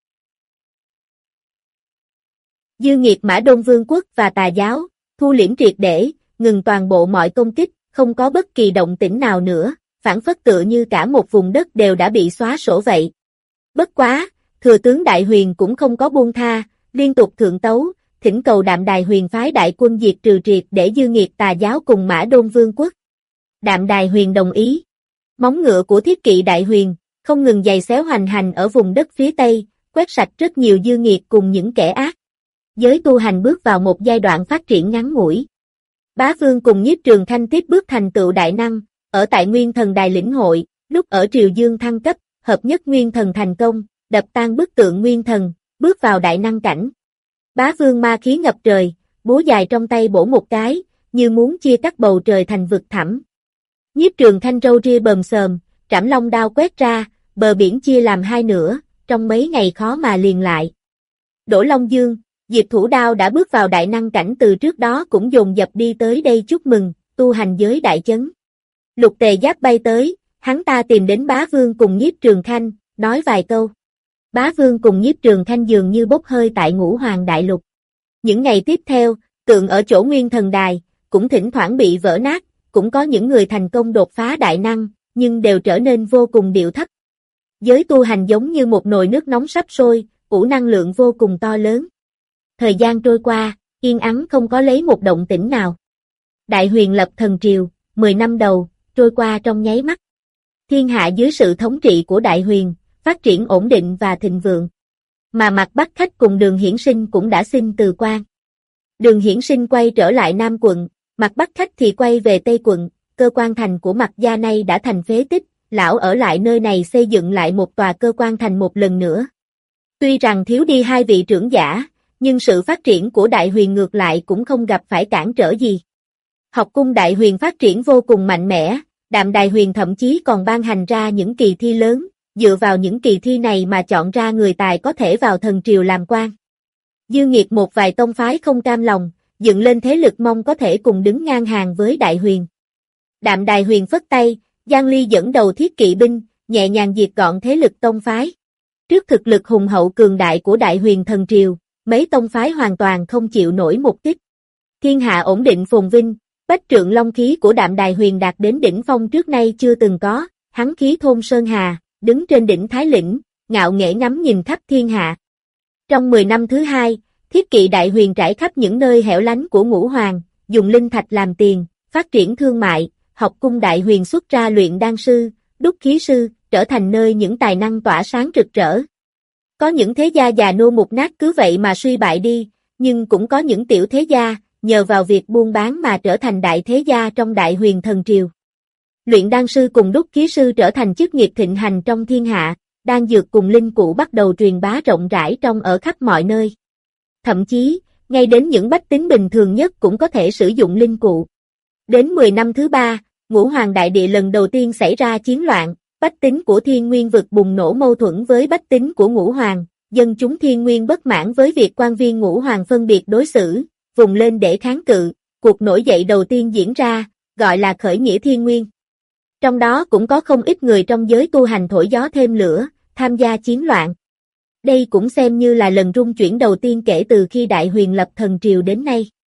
Dư nghiệt Mã Đôn Vương quốc và tà giáo, thu liễm triệt để, ngừng toàn bộ mọi công kích, không có bất kỳ động tĩnh nào nữa, phản phất tựa như cả một vùng đất đều đã bị xóa sổ vậy. Bất quá, thừa tướng Đại Huyền cũng không có buông tha, liên tục thượng tấu, thỉnh cầu Đạm Đài Huyền phái đại quân diệt trừ triệt để dư nghiệt tà giáo cùng Mã Đôn Vương quốc. Đạm Đài Huyền đồng ý. Móng ngựa của thiết kỵ Đại Huyền, không ngừng giày xéo hoành hành ở vùng đất phía Tây, quét sạch rất nhiều dư nghiệt cùng những kẻ ác. Giới tu hành bước vào một giai đoạn phát triển ngắn ngủi. Bá Vương cùng Nhiếp Trường Thanh tiếp bước thành tựu đại năng, ở tại Nguyên Thần Đài lĩnh hội, lúc ở Triều Dương thăng cấp, hợp nhất Nguyên Thần thành công, đập tan bức tượng Nguyên Thần, bước vào đại năng cảnh. Bá Vương ma khí ngập trời, búa dài trong tay bổ một cái, như muốn chia cắt bầu trời thành vực thẳm. Nhiếp Trường Thanh râu ria bờm sờm, trảm long đao quét ra, bờ biển chia làm hai nửa, trong mấy ngày khó mà liền lại. Đỗ Long Dương, Diệp Thủ Đao đã bước vào đại năng cảnh từ trước đó cũng dồn dập đi tới đây chúc mừng, tu hành giới đại chấn. Lục Tề Giáp bay tới, hắn ta tìm đến Bá Vương cùng Nhiếp Trường Thanh, nói vài câu. Bá Vương cùng Nhiếp Trường Thanh dường như bốc hơi tại Ngũ Hoàng Đại Lục. Những ngày tiếp theo, tượng ở chỗ Nguyên Thần Đài, cũng thỉnh thoảng bị vỡ nát, cũng có những người thành công đột phá đại năng, nhưng đều trở nên vô cùng điệu thấp. Giới tu hành giống như một nồi nước nóng sắp sôi, ủ năng lượng vô cùng to lớn. Thời gian trôi qua, yên ắng không có lấy một động tĩnh nào. Đại Huyền lập thần triều, mười năm đầu, trôi qua trong nháy mắt. Thiên hạ dưới sự thống trị của Đại Huyền, phát triển ổn định và thịnh vượng. Mà Mạc Bắc Khách cùng Đường Hiển Sinh cũng đã xin từ quan. Đường Hiển Sinh quay trở lại Nam quận, Mạc Bắc Khách thì quay về Tây quận, cơ quan thành của Mạc gia nay đã thành phế tích, lão ở lại nơi này xây dựng lại một tòa cơ quan thành một lần nữa. Tuy rằng thiếu đi hai vị trưởng giả, nhưng sự phát triển của Đại Huyền ngược lại cũng không gặp phải cản trở gì. Học cung Đại Huyền phát triển vô cùng mạnh mẽ, Đạm Đài Huyền thậm chí còn ban hành ra những kỳ thi lớn, dựa vào những kỳ thi này mà chọn ra người tài có thể vào thần triều làm quan. Dư nghiệt một vài tông phái không cam lòng, dựng lên thế lực mong có thể cùng đứng ngang hàng với Đại Huyền. Đạm Đài Huyền phất tay, Giang Ly dẫn đầu thiết kỵ binh, nhẹ nhàng diệt gọn thế lực tông phái. Trước thực lực hùng hậu cường đại của Đại Huyền thần triều, mấy tông phái hoàn toàn không chịu nổi một kích. Thiên hạ ổn định phồn vinh, bách trượng long khí của Đạm Đài Huyền đạt đến đỉnh phong trước nay chưa từng có, hắn khí thôn sơn hà, đứng trên đỉnh Thái Lĩnh, ngạo nghễ ngắm nhìn khắp thiên hạ. Trong mười năm thứ hai, thiết kỵ Đại Huyền trải khắp những nơi hẻo lánh của Ngũ Hoàng, dùng linh thạch làm tiền, phát triển thương mại, học cung Đại Huyền xuất ra luyện đan sư, đúc khí sư, trở thành nơi những tài năng tỏa sáng rực rỡ. Có những thế gia già nô mục nát cứ vậy mà suy bại đi, nhưng cũng có những tiểu thế gia, nhờ vào việc buôn bán mà trở thành đại thế gia trong Đại Huyền thần triều. Luyện đan sư cùng đúc khí sư trở thành chức nghiệp thịnh hành trong thiên hạ, đan dược cùng linh cụ bắt đầu truyền bá rộng rãi trong ở khắp mọi nơi. Thậm chí, ngay đến những bách tính bình thường nhất cũng có thể sử dụng linh cụ. Đến mười năm thứ ba, Ngũ Hoàng Đại Địa lần đầu tiên xảy ra chiến loạn, bách tính của Thiên Nguyên vực bùng nổ mâu thuẫn với bách tính của Ngũ Hoàng, dân chúng Thiên Nguyên bất mãn với việc quan viên Ngũ Hoàng phân biệt đối xử, vùng lên để kháng cự, cuộc nổi dậy đầu tiên diễn ra, gọi là khởi nghĩa Thiên Nguyên. Trong đó cũng có không ít người trong giới tu hành thổi gió thêm lửa, tham gia chiến loạn. Đây cũng xem như là lần rung chuyển đầu tiên kể từ khi Đại Huyền lập thần triều đến nay.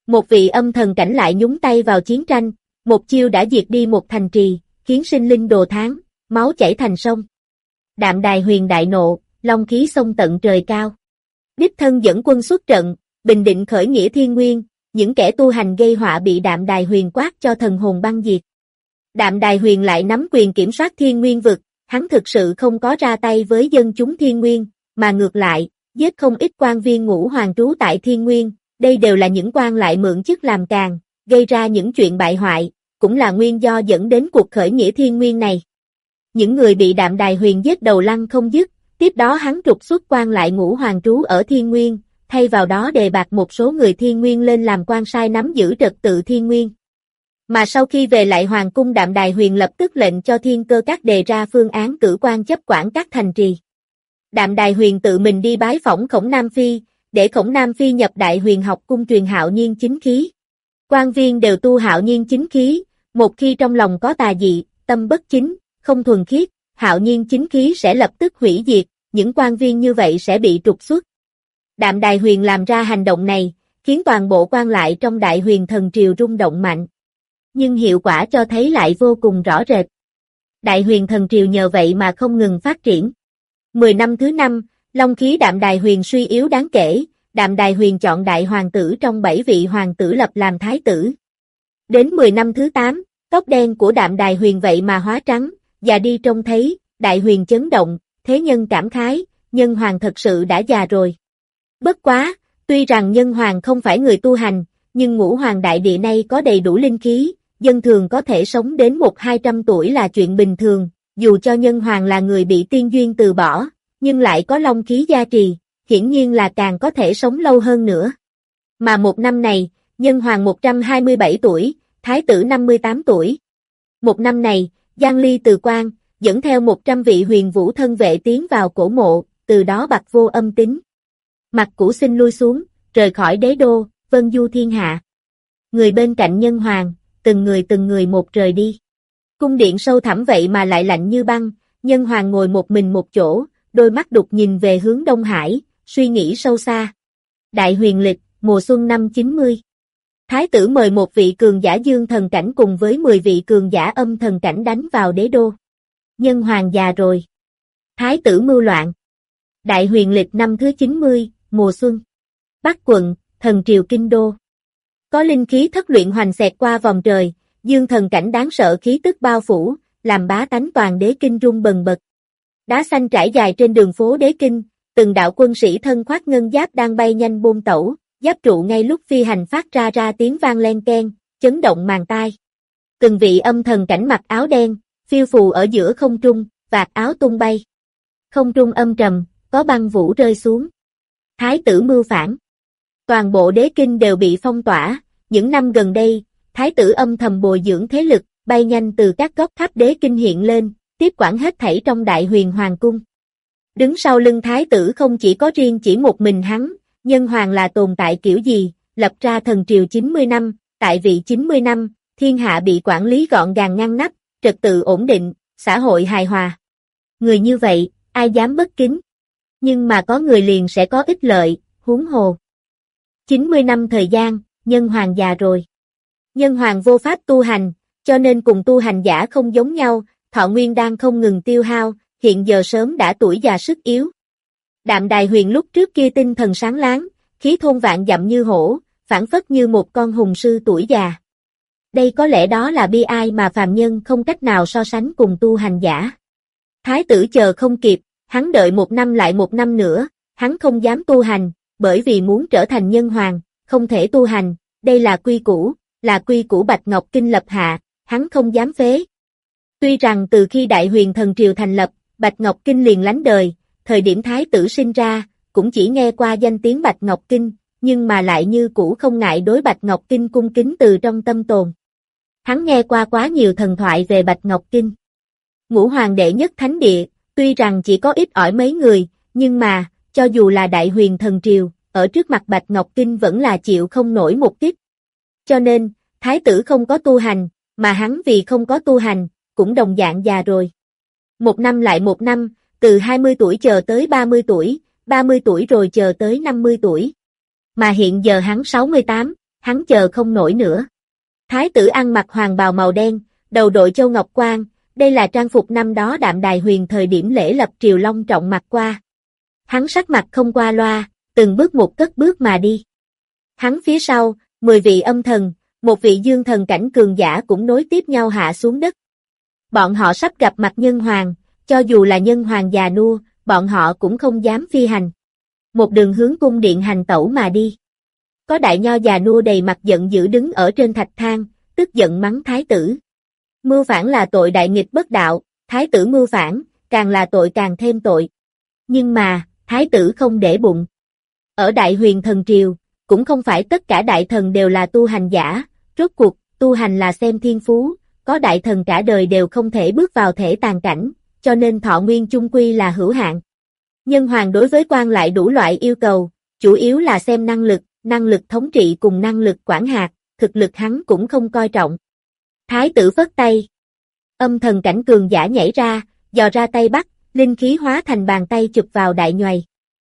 Một vị âm thần cảnh lại nhúng tay vào chiến tranh, một chiêu đã diệt đi một thành trì, khiến sinh linh đồ tháng, máu chảy thành sông. Đạm Đài Huyền đại nộ, long khí xông tận trời cao. Đích thân dẫn quân xuất trận, bình định khởi nghĩa thiên nguyên, những kẻ tu hành gây họa bị Đạm Đài Huyền quát cho thần hồn băng diệt. Đạm Đài Huyền lại nắm quyền kiểm soát thiên nguyên vực, hắn thực sự không có ra tay với dân chúng thiên nguyên, mà ngược lại, giết không ít quan viên ngũ hoàng trú tại thiên nguyên, đây đều là những quan lại mượn chức làm càn, gây ra những chuyện bại hoại, cũng là nguyên do dẫn đến cuộc khởi nghĩa thiên nguyên này. Những người bị Đạm Đài Huyền giết đầu lăng không dứt, tiếp đó hắn trục xuất quan lại ngũ hoàng trú ở thiên nguyên, thay vào đó đề bạt một số người thiên nguyên lên làm quan sai nắm giữ trật tự thiên nguyên. Mà sau khi về lại hoàng cung, Đạm Đài Huyền lập tức lệnh cho Thiên Cơ Các đề ra phương án cử quan chấp quản các thành trì. Đạm Đài Huyền tự mình đi bái phỏng Khổng Nam Phi, để Khổng Nam Phi nhập Đại Huyền học cung truyền Hạo Nhiên chính khí. Quan viên đều tu Hạo Nhiên chính khí, một khi trong lòng có tà dị, tâm bất chính, không thuần khiết, Hạo Nhiên chính khí sẽ lập tức hủy diệt, những quan viên như vậy sẽ bị trục xuất. Đạm Đài Huyền làm ra hành động này, khiến toàn bộ quan lại trong Đại Huyền thần triều rung động mạnh. Nhưng hiệu quả cho thấy lại vô cùng rõ rệt. Đại Huyền thần triều nhờ vậy mà không ngừng phát triển. Mười năm thứ năm, long khí Đạm Đài Huyền suy yếu đáng kể, Đạm Đài Huyền chọn đại hoàng tử trong bảy vị hoàng tử lập làm thái tử. Đến mười năm thứ tám, tóc đen của Đạm Đài Huyền vậy mà hóa trắng, già đi trông thấy, Đại Huyền chấn động, thế nhân cảm khái, Nhân Hoàng thật sự đã già rồi. Bất quá, tuy rằng Nhân Hoàng không phải người tu hành, nhưng ngũ hoàng đại địa này có đầy đủ linh khí, dân thường có thể sống đến một hai trăm tuổi là chuyện bình thường, dù cho Nhân Hoàng là người bị tiên duyên từ bỏ, nhưng lại có long khí gia trì, hiển nhiên là càng có thể sống lâu hơn nữa. Mà một năm này, Nhân Hoàng một trăm hai mươi bảy tuổi, Thái tử năm mươi tám tuổi. Một năm này, Giang Ly từ quan, dẫn theo một trăm vị huyền vũ thân vệ tiến vào cổ mộ, từ đó bặt vô âm tín. Mặt Cửu Sinh lui xuống, rời khỏi đế đô, vân du thiên hạ. Người bên cạnh Nhân Hoàng, từng người từng người một rời đi. Cung điện sâu thẳm vậy mà lại lạnh như băng, Nhân Hoàng ngồi một mình một chỗ, đôi mắt đục nhìn về hướng Đông Hải, suy nghĩ sâu xa. Đại Huyền lịch, mùa xuân năm chín mươi. Thái tử mời một vị cường giả dương thần cảnh cùng với mười vị cường giả âm thần cảnh đánh vào đế đô. Nhân Hoàng già rồi. Thái tử mưu loạn. Đại Huyền lịch năm thứ chín mươi, mùa xuân. Bắc quận, thần triều kinh đô. Có linh khí thất luyện hoành xẹt qua vòng trời, dương thần cảnh đáng sợ khí tức bao phủ, làm bá tánh toàn đế kinh rung bần bật. Đá xanh trải dài trên đường phố đế kinh, từng đạo quân sĩ thân khoác ngân giáp đang bay nhanh buôn tẩu, giáp trụ ngay lúc phi hành phát ra ra tiếng vang len keng, chấn động màng tai. Từng vị âm thần cảnh mặc áo đen, phiêu phù ở giữa không trung, vạt áo tung bay. Không trung âm trầm, có băng vũ rơi xuống. Thái tử mưu phản. Toàn bộ đế kinh đều bị phong tỏa, những năm gần đây, thái tử âm thầm bồi dưỡng thế lực, bay nhanh từ các góc khắp đế kinh hiện lên, tiếp quản hết thảy trong Đại Huyền hoàng cung. Đứng sau lưng thái tử không chỉ có riêng chỉ một mình hắn, Nhân Hoàng là tồn tại kiểu gì, lập ra thần triều chín mươi năm, tại vị chín mươi năm, thiên hạ bị quản lý gọn gàng ngăn nắp, trật tự ổn định, xã hội hài hòa. Người như vậy, ai dám bất kính? Nhưng mà có người liền sẽ có ích lợi, huống hồ. chín mươi năm thời gian, Nhân Hoàng già rồi. Nhân Hoàng vô pháp tu hành, cho nên cùng tu hành giả không giống nhau, thọ nguyên đang không ngừng tiêu hao, hiện giờ sớm đã tuổi già sức yếu. Đạm Đài Huyền lúc trước kia tinh thần sáng láng, khí thôn vạn dặm như hổ, phảng phất như một con hùng sư tuổi già. Đây có lẽ đó là bi ai mà phàm nhân không cách nào so sánh cùng tu hành giả. Thái tử chờ không kịp, hắn đợi một năm lại một năm nữa, hắn không dám tu hành, bởi vì muốn trở thành nhân hoàng, không thể tu hành, đây là quy củ, là quy củ Bạch Ngọc Kinh lập hạ, hắn không dám phế. Tuy rằng từ khi Đại Huyền thần triều thành lập, Bạch Ngọc Kinh liền lánh đời, thời điểm thái tử sinh ra, cũng chỉ nghe qua danh tiếng Bạch Ngọc Kinh, nhưng mà lại như cũ không ngại đối Bạch Ngọc Kinh cung kính từ trong tâm tồn. Hắn nghe qua quá nhiều thần thoại về Bạch Ngọc Kinh. Ngũ hoàng đệ nhất thánh địa, tuy rằng chỉ có ít ỏi mấy người, nhưng mà, cho dù là Đại Huyền thần triều, ở trước mặt Bạch Ngọc Kinh vẫn là chịu không nổi một kích. Cho nên, thái tử không có tu hành, mà hắn vì không có tu hành, cũng đồng dạng già rồi. Một năm lại một năm, từ hai mươi tuổi chờ tới ba mươi tuổi, ba mươi tuổi rồi chờ tới năm mươi tuổi. Mà hiện giờ hắn sáu mươi tám, hắn chờ không nổi nữa. Thái tử ăn mặc hoàng bào màu đen, đầu đội châu ngọc quan, đây là trang phục năm đó Đạm Đài Huyền thời điểm lễ lập triều long trọng mặc qua. Hắn sắc mặt không qua loa, từng bước một cất bước mà đi. Hắn phía sau, mười vị âm thần, một vị dương thần cảnh cường giả cũng nối tiếp nhau hạ xuống đất. Bọn họ sắp gặp mặt nhân hoàng, cho dù là nhân hoàng già nua, bọn họ cũng không dám phi hành. Một đường hướng cung điện hành tẩu mà đi. Có đại nho già nua đầy mặt giận dữ đứng ở trên thạch thang, tức giận mắng thái tử. Mưu phản là tội đại nghịch bất đạo, thái tử mưu phản, càng là tội càng thêm tội. Nhưng mà, thái tử không để bụng. Ở Đại Huyền thần triều, cũng không phải tất cả đại thần đều là tu hành giả, rốt cuộc, tu hành là xem thiên phú, có đại thần cả đời đều không thể bước vào thể tàn cảnh, cho nên thọ nguyên chung quy là hữu hạn. Nhân hoàng đối với quan lại đủ loại yêu cầu, chủ yếu là xem năng lực, năng lực thống trị cùng năng lực quản hạt, thực lực hắn cũng không coi trọng. Thái tử phất tay. Âm thần cảnh cường giả nhảy ra, dò ra tay bắt, linh khí hóa thành bàn tay chụp vào đại nhoài.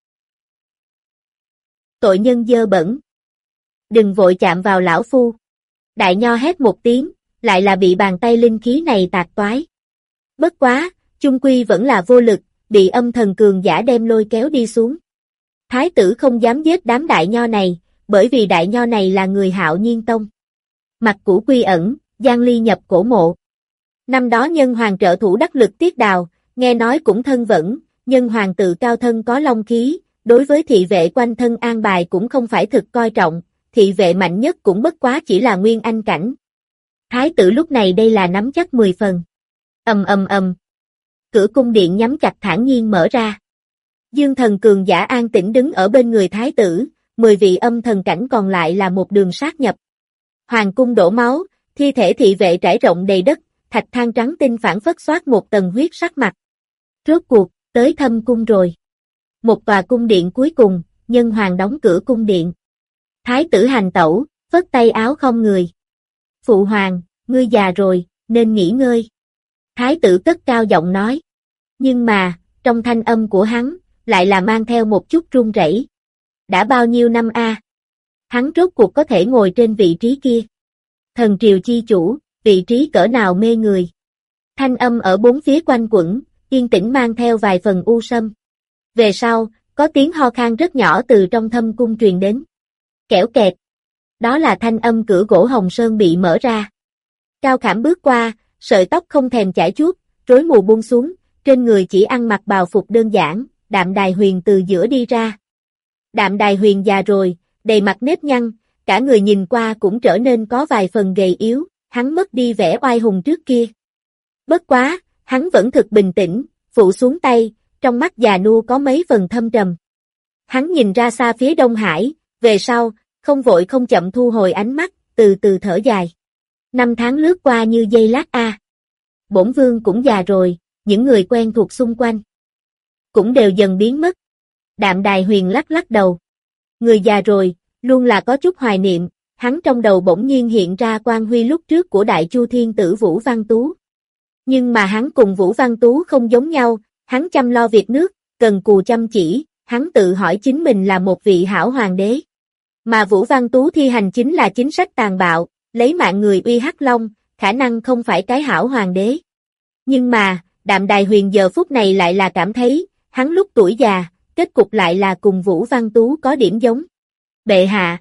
Tội nhân dơ bẩn. Đừng vội chạm vào lão phu. Đại nho hét một tiếng, lại là bị bàn tay linh khí này tạc toái. Bất quá, chung quy vẫn là vô lực, bị âm thần cường giả đem lôi kéo đi xuống. Thái tử không dám giết đám đại nho này, bởi vì đại nho này là người Hạo Nhiên Tông. Mặt cũ quy ẩn, Giang Ly nhập cổ mộ. Năm đó nhân hoàng trợ thủ đắc lực Tiết Đào, nghe nói cũng thân vẫn, nhân hoàng tự cao thân có long khí, đối với thị vệ quanh thân an bài cũng không phải thực coi trọng, thị vệ mạnh nhất cũng bất quá chỉ là nguyên anh cảnh. Thái tử lúc này đây là nắm chắc mười phần. Ầm ầm ầm. Cửa cung điện nhắm chặt thản nhiên mở ra. Dương thần cường giả an tĩnh đứng ở bên người thái tử, mười vị âm thần cảnh còn lại là một đường sát nhập. Hoàng cung đổ máu, thi thể thị vệ trải rộng đầy đất, thạch thang trắng tinh phản phất xoát một tầng huyết sắc mặt. Rốt cuộc, tới thâm cung rồi. Một tòa cung điện cuối cùng, nhân hoàng đóng cửa cung điện. Thái tử hành tẩu, phất tay áo không người. Phụ hoàng, ngươi già rồi, nên nghỉ ngơi. Thái tử cất cao giọng nói. Nhưng mà, trong thanh âm của hắn, lại là mang theo một chút run rẩy. Đã bao nhiêu năm a? À? Hắn rốt cuộc có thể ngồi trên vị trí kia. Thần triều chi chủ, vị trí cỡ nào mê người. Thanh âm ở bốn phía quanh quẩn, yên tĩnh mang theo vài phần u sâm. Về sau, có tiếng ho khan rất nhỏ từ trong thâm cung truyền đến. Kẽo kẹt. Đó là thanh âm cửa gỗ Hồng Sơn bị mở ra. Cao Khảm bước qua, sợi tóc không thèm chải chuốt, rối mù buông xuống, trên người chỉ ăn mặc bào phục đơn giản, Đạm Đài Huyền từ giữa đi ra. Đạm Đài Huyền già rồi, đầy mặt nếp nhăn, cả người nhìn qua cũng trở nên có vài phần gầy yếu, hắn mất đi vẻ oai hùng trước kia. Bất quá, hắn vẫn thực bình tĩnh, phụ xuống tay, trong mắt già nua có mấy phần thâm trầm. Hắn nhìn ra xa phía Đông Hải, về sau, không vội không chậm thu hồi ánh mắt, từ từ thở dài. Năm tháng lướt qua như giây lát a. À. Bổn vương cũng già rồi, những người quen thuộc xung quanh cũng đều dần biến mất. Đạm Đài Huyền lắc lắc đầu. Người già rồi, luôn là có chút hoài niệm, hắn trong đầu bỗng nhiên hiện ra quan huy lúc trước của Đại Chu Thiên Tử Vũ Văn Tú. Nhưng mà hắn cùng Vũ Văn Tú không giống nhau, hắn chăm lo việc nước, cần cù chăm chỉ, hắn tự hỏi chính mình là một vị hảo hoàng đế. Mà Vũ Văn Tú thi hành chính là chính sách tàn bạo, lấy mạng người uy Hắc Long, khả năng không phải cái hảo hoàng đế. Nhưng mà, Đạm Đài Huyền giờ phút này lại là cảm thấy, hắn lúc tuổi già, kết cục lại là cùng Vũ Văn Tú có điểm giống. Bệ hạ.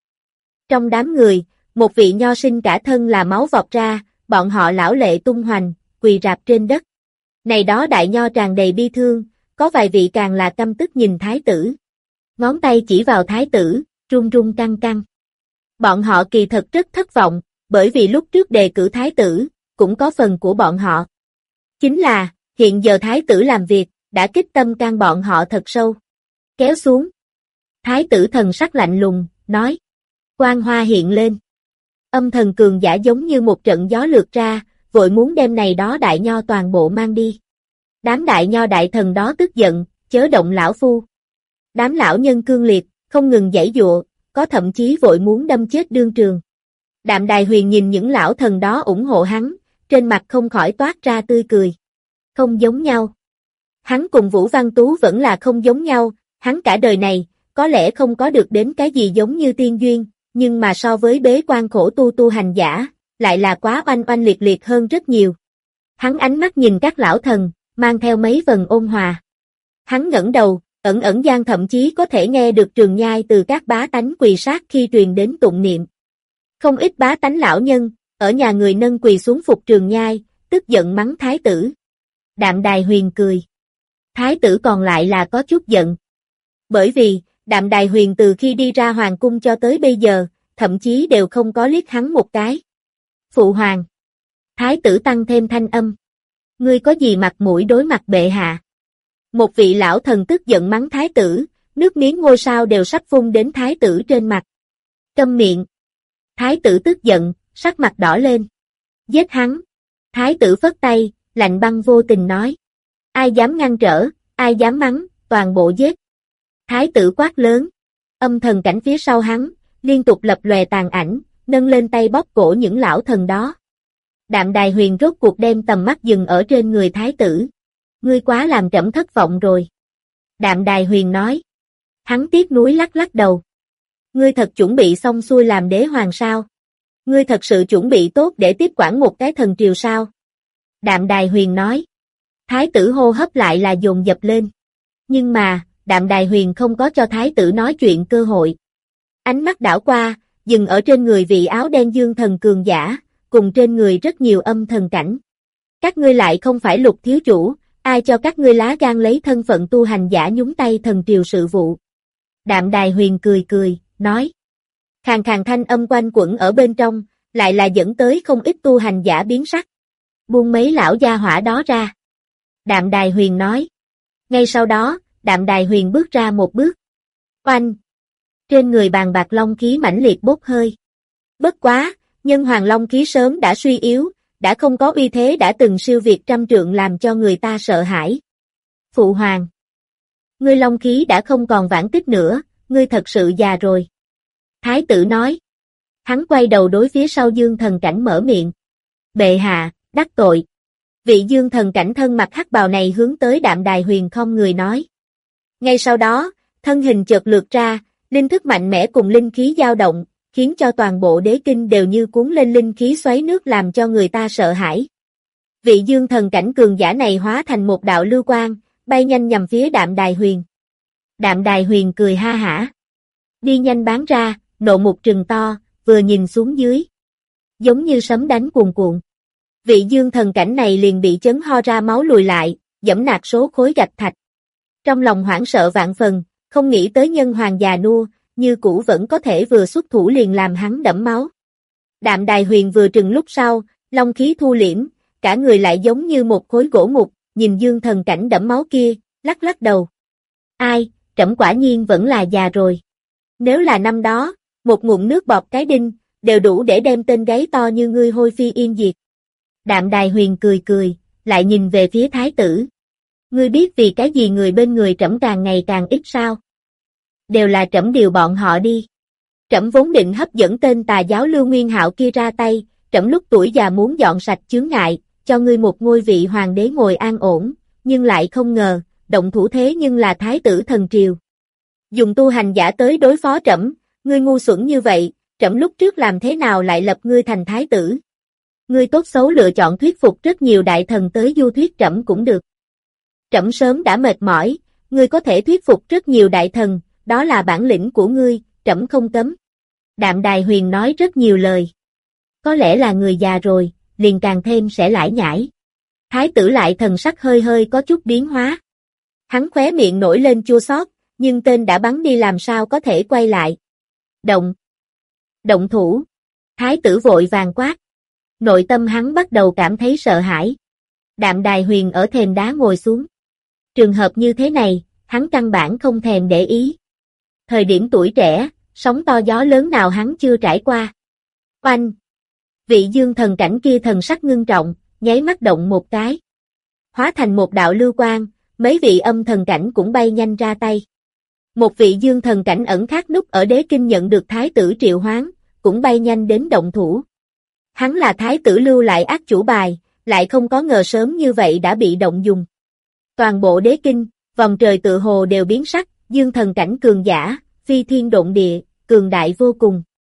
Trong đám người, một vị nho sinh cả thân là máu vọt ra, bọn họ lão lệ tung hoành, quỳ rạp trên đất. Này đó đại nho tràn đầy bi thương, có vài vị càng là căm tức nhìn thái tử. Ngón tay chỉ vào thái tử, run run căng căng. Bọn họ kỳ thật rất thất vọng, bởi vì lúc trước đề cử thái tử, cũng có phần của bọn họ. Chính là, hiện giờ thái tử làm việc, đã kích tâm can bọn họ thật sâu. Kéo xuống. Thái tử thần sắc lạnh lùng, nói. Quang hoa hiện lên. Âm thần cường giả giống như một trận gió lược ra, vội muốn đem này đó đại nho toàn bộ mang đi. Đám đại nho đại thần đó tức giận, chớ động lão phu. Đám lão nhân cương liệt, không ngừng giãy giụa, có thậm chí vội muốn đâm chết đương trường. Đạm Đài Huyền nhìn những lão thần đó ủng hộ hắn, trên mặt không khỏi toát ra tươi cười. Không giống nhau. Hắn cùng Vũ Văn Tú vẫn là không giống nhau, hắn cả đời này, có lẽ không có được đến cái gì giống như tiên duyên, nhưng mà so với bế quan khổ tu tu hành giả, lại là quá oanh oanh liệt liệt hơn rất nhiều. Hắn ánh mắt nhìn các lão thần, mang theo mấy phần ôn hòa. Hắn ngẩng đầu, ẩn ẩn gian thậm chí có thể nghe được trường nhai từ các bá tánh quỳ sát khi truyền đến tụng niệm. Không ít bá tánh lão nhân, ở nhà người nâng quỳ xuống phục trường nhai, tức giận mắng thái tử. Đạm Đài Huyền cười. Thái tử còn lại là có chút giận. Bởi vì, Đạm Đài Huyền từ khi đi ra hoàng cung cho tới bây giờ, thậm chí đều không có liếc hắn một cái. Phụ hoàng. Thái tử tăng thêm thanh âm. Ngươi có gì mặt mũi đối mặt bệ hạ? Một vị lão thần tức giận mắng thái tử, nước miếng ngôi sao đều sắp phun đến thái tử trên mặt. Câm miệng. Thái tử tức giận, sắc mặt đỏ lên. Giết hắn. Thái tử phất tay, lạnh băng vô tình nói. Ai dám ngăn trở, ai dám mắng, toàn bộ giết. Thái tử quát lớn. Âm thần cảnh phía sau hắn, liên tục lập lòe tàn ảnh, nâng lên tay bóp cổ những lão thần đó. Đạm Đài Huyền rốt cuộc đem tầm mắt dừng ở trên người thái tử. Ngươi quá làm trẫm thất vọng rồi. Đạm Đài Huyền nói. Hắn tiếc nuối lắc lắc đầu. Ngươi thật chuẩn bị xong xuôi làm đế hoàng sao? Ngươi thật sự chuẩn bị tốt để tiếp quản một cái thần triều sao? Đạm Đài Huyền nói. Thái tử hô hấp lại là dồn dập lên. Nhưng mà, Đạm Đài Huyền không có cho thái tử nói chuyện cơ hội. Ánh mắt đảo qua, dừng ở trên người vị áo đen dương thần cường giả, cùng trên người rất nhiều âm thần cảnh. Các ngươi lại không phải Lục thiếu chủ, ai cho các ngươi lá gan lấy thân phận tu hành giả nhúng tay thần triều sự vụ. Đạm Đài Huyền cười cười, nói. Khàn khàn thanh âm quanh quẩn ở bên trong, lại là dẫn tới không ít tu hành giả biến sắc. Buông mấy lão gia hỏa đó ra. Đạm Đài Huyền nói. Ngay sau đó, Đạm Đài Huyền bước ra một bước. Oanh! Trên người bàn bạc long khí mãnh liệt bốc hơi. Bất quá, nhân hoàng long khí sớm đã suy yếu, đã không có uy thế đã từng siêu việt trăm trượng làm cho người ta sợ hãi. Phụ hoàng! Ngươi long khí đã không còn vãn tích nữa, ngươi thật sự già rồi. Thái tử nói. Hắn quay đầu đối phía sau dương thần cảnh mở miệng. Bệ hạ, đắc tội. Vị dương thần cảnh thân mặc hắc bào này hướng tới Đạm Đài Huyền không người nói. Ngay sau đó, thân hình chợt lược ra, linh thức mạnh mẽ cùng linh khí dao động, khiến cho toàn bộ đế kinh đều như cuốn lên linh khí xoáy nước làm cho người ta sợ hãi. Vị dương thần cảnh cường giả này hóa thành một đạo lưu quang, bay nhanh nhằm phía Đạm Đài Huyền. Đạm Đài Huyền cười ha hả. Đi nhanh bán ra, nộ mục trừng to, vừa nhìn xuống dưới. Giống như sấm đánh cuồn cuộn. Vị dương thần cảnh này liền bị chấn ho ra máu lùi lại, giẫm nạt số khối gạch thạch. Trong lòng hoảng sợ vạn phần, không nghĩ tới nhân hoàng già nua, như cũ vẫn có thể vừa xuất thủ liền làm hắn đẫm máu. Đạm Đài Huyền vừa trừng lúc sau, long khí thu liễm, cả người lại giống như một khối gỗ mục, nhìn dương thần cảnh đẫm máu kia, lắc lắc đầu. Ai, trẫm quả nhiên vẫn là già rồi. Nếu là năm đó, một ngụm nước bọt cái đinh, đều đủ để đem tên gáy to như ngươi hôi phi yên diệt. Đạm Đài Huyền cười cười, lại nhìn về phía thái tử. Ngươi biết vì cái gì người bên người trẫm càng ngày càng ít sao? Đều là trẫm điều bọn họ đi. Trẫm vốn định hấp dẫn tên tà giáo Lưu Nguyên Hạo kia ra tay, trẫm lúc tuổi già muốn dọn sạch chướng ngại, cho ngươi một ngôi vị hoàng đế ngồi an ổn, nhưng lại không ngờ, động thủ thế nhưng là thái tử thần triều. Dùng tu hành giả tới đối phó trẫm, ngươi ngu xuẩn như vậy, trẫm lúc trước làm thế nào lại lập ngươi thành thái tử? Ngươi tốt xấu lựa chọn thuyết phục rất nhiều đại thần tới du thuyết trẫm cũng được. Trẫm sớm đã mệt mỏi, ngươi có thể thuyết phục rất nhiều đại thần, đó là bản lĩnh của ngươi, trẫm không cấm. Đạm Đài Huyền nói rất nhiều lời. Có lẽ là người già rồi, liền càng thêm sẽ lải nhải. Thái tử lại thần sắc hơi hơi có chút biến hóa. Hắn khóe miệng nổi lên chua xót, nhưng tên đã bắn đi làm sao có thể quay lại. Động. Động thủ. Thái tử vội vàng quát. Nội tâm hắn bắt đầu cảm thấy sợ hãi. Đạm Đài Huyền ở thềm đá ngồi xuống. Trường hợp như thế này, hắn căn bản không thèm để ý. Thời điểm tuổi trẻ, sóng to gió lớn nào hắn chưa trải qua. Oanh! Vị dương thần cảnh kia thần sắc ngưng trọng, nháy mắt động một cái. Hóa thành một đạo lưu quang, mấy vị âm thần cảnh cũng bay nhanh ra tay. Một vị dương thần cảnh ẩn khác núp ở đế kinh nhận được thái tử triệu hoán, cũng bay nhanh đến động thủ. Hắn là thái tử lưu lại ác chủ bài, lại không có ngờ sớm như vậy đã bị động dùng. Toàn bộ đế kinh, vòng trời tự hồ đều biến sắc, dương thần cảnh cường giả, phi thiên độn địa, cường đại vô cùng.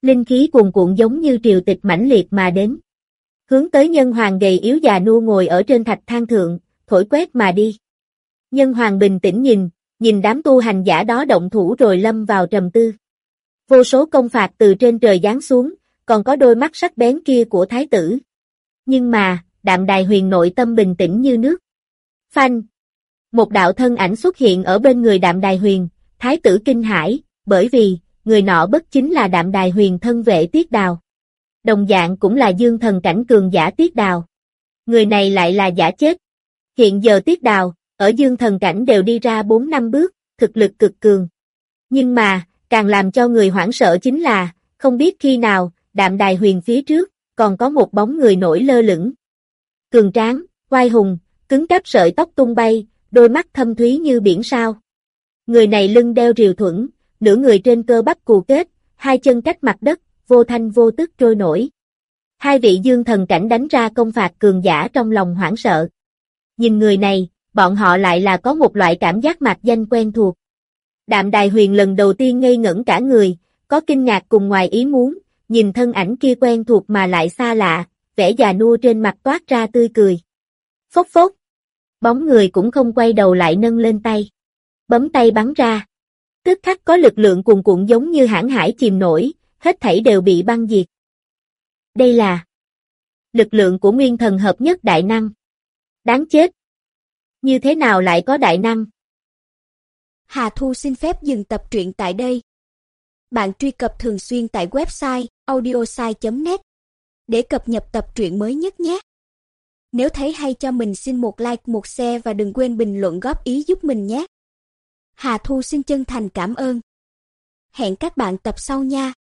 Linh khí cuồn cuộn giống như triều tịch mãnh liệt mà đến. Hướng tới nhân hoàng gầy yếu già nua ngồi ở trên thạch thang thượng, thổi quét mà đi. Nhân hoàng bình tĩnh nhìn, nhìn đám tu hành giả đó động thủ rồi lâm vào trầm tư. Vô số công phạt từ trên trời giáng xuống, còn có đôi mắt sắc bén kia của thái tử. Nhưng mà, Đạm Đài Huyền nội tâm bình tĩnh như nước. Phanh! Một đạo thân ảnh xuất hiện ở bên người Đạm Đài Huyền, thái tử kinh hãi, bởi vì, người nọ bất chính là Đạm Đài Huyền thân vệ Tiết Đào. Đồng dạng cũng là dương thần cảnh cường giả Tiết Đào. Người này lại là giả chết. Hiện giờ Tiết Đào, ở dương thần cảnh đều đi ra bốn năm bước, thực lực cực cường. Nhưng mà, càng làm cho người hoảng sợ chính là, không biết khi nào, Đạm Đài Huyền phía trước, còn có một bóng người nổi lơ lửng. Cường tráng, oai hùng, cứng cáp sợi tóc tung bay, đôi mắt thâm thúy như biển sao. Người này lưng đeo rìu thuẫn, nửa người trên cơ bắp cù kết, hai chân cách mặt đất, vô thanh vô tức trôi nổi. Hai vị dương thần cảnh đánh ra công phạt cường giả trong lòng hoảng sợ. Nhìn người này, bọn họ lại là có một loại cảm giác mạc danh quen thuộc. Đạm Đài Huyền lần đầu tiên ngây ngẩn cả người, có kinh ngạc cùng ngoài ý muốn, nhìn thân ảnh kia quen thuộc mà lại xa lạ, vẻ già nua trên mặt toát ra tươi cười. Phốc phốc. Bóng người cũng không quay đầu lại nâng lên tay. Bấm tay bắn ra. Tức khắc có lực lượng cuồn cuộn giống như hãn hải chìm nổi, hết thảy đều bị băng diệt. Đây là lực lượng của nguyên thần hợp nhất đại năng. Đáng chết. Như thế nào lại có đại năng? Hà Thu xin phép dừng tập truyện tại đây. Bạn truy cập thường xuyên tại website audiosai chấm net để cập nhật tập truyện mới nhất nhé. Nếu thấy hay cho mình xin một like, một share và đừng quên bình luận góp ý giúp mình nhé. Hà Thu xin chân thành cảm ơn. Hẹn các bạn tập sau nha.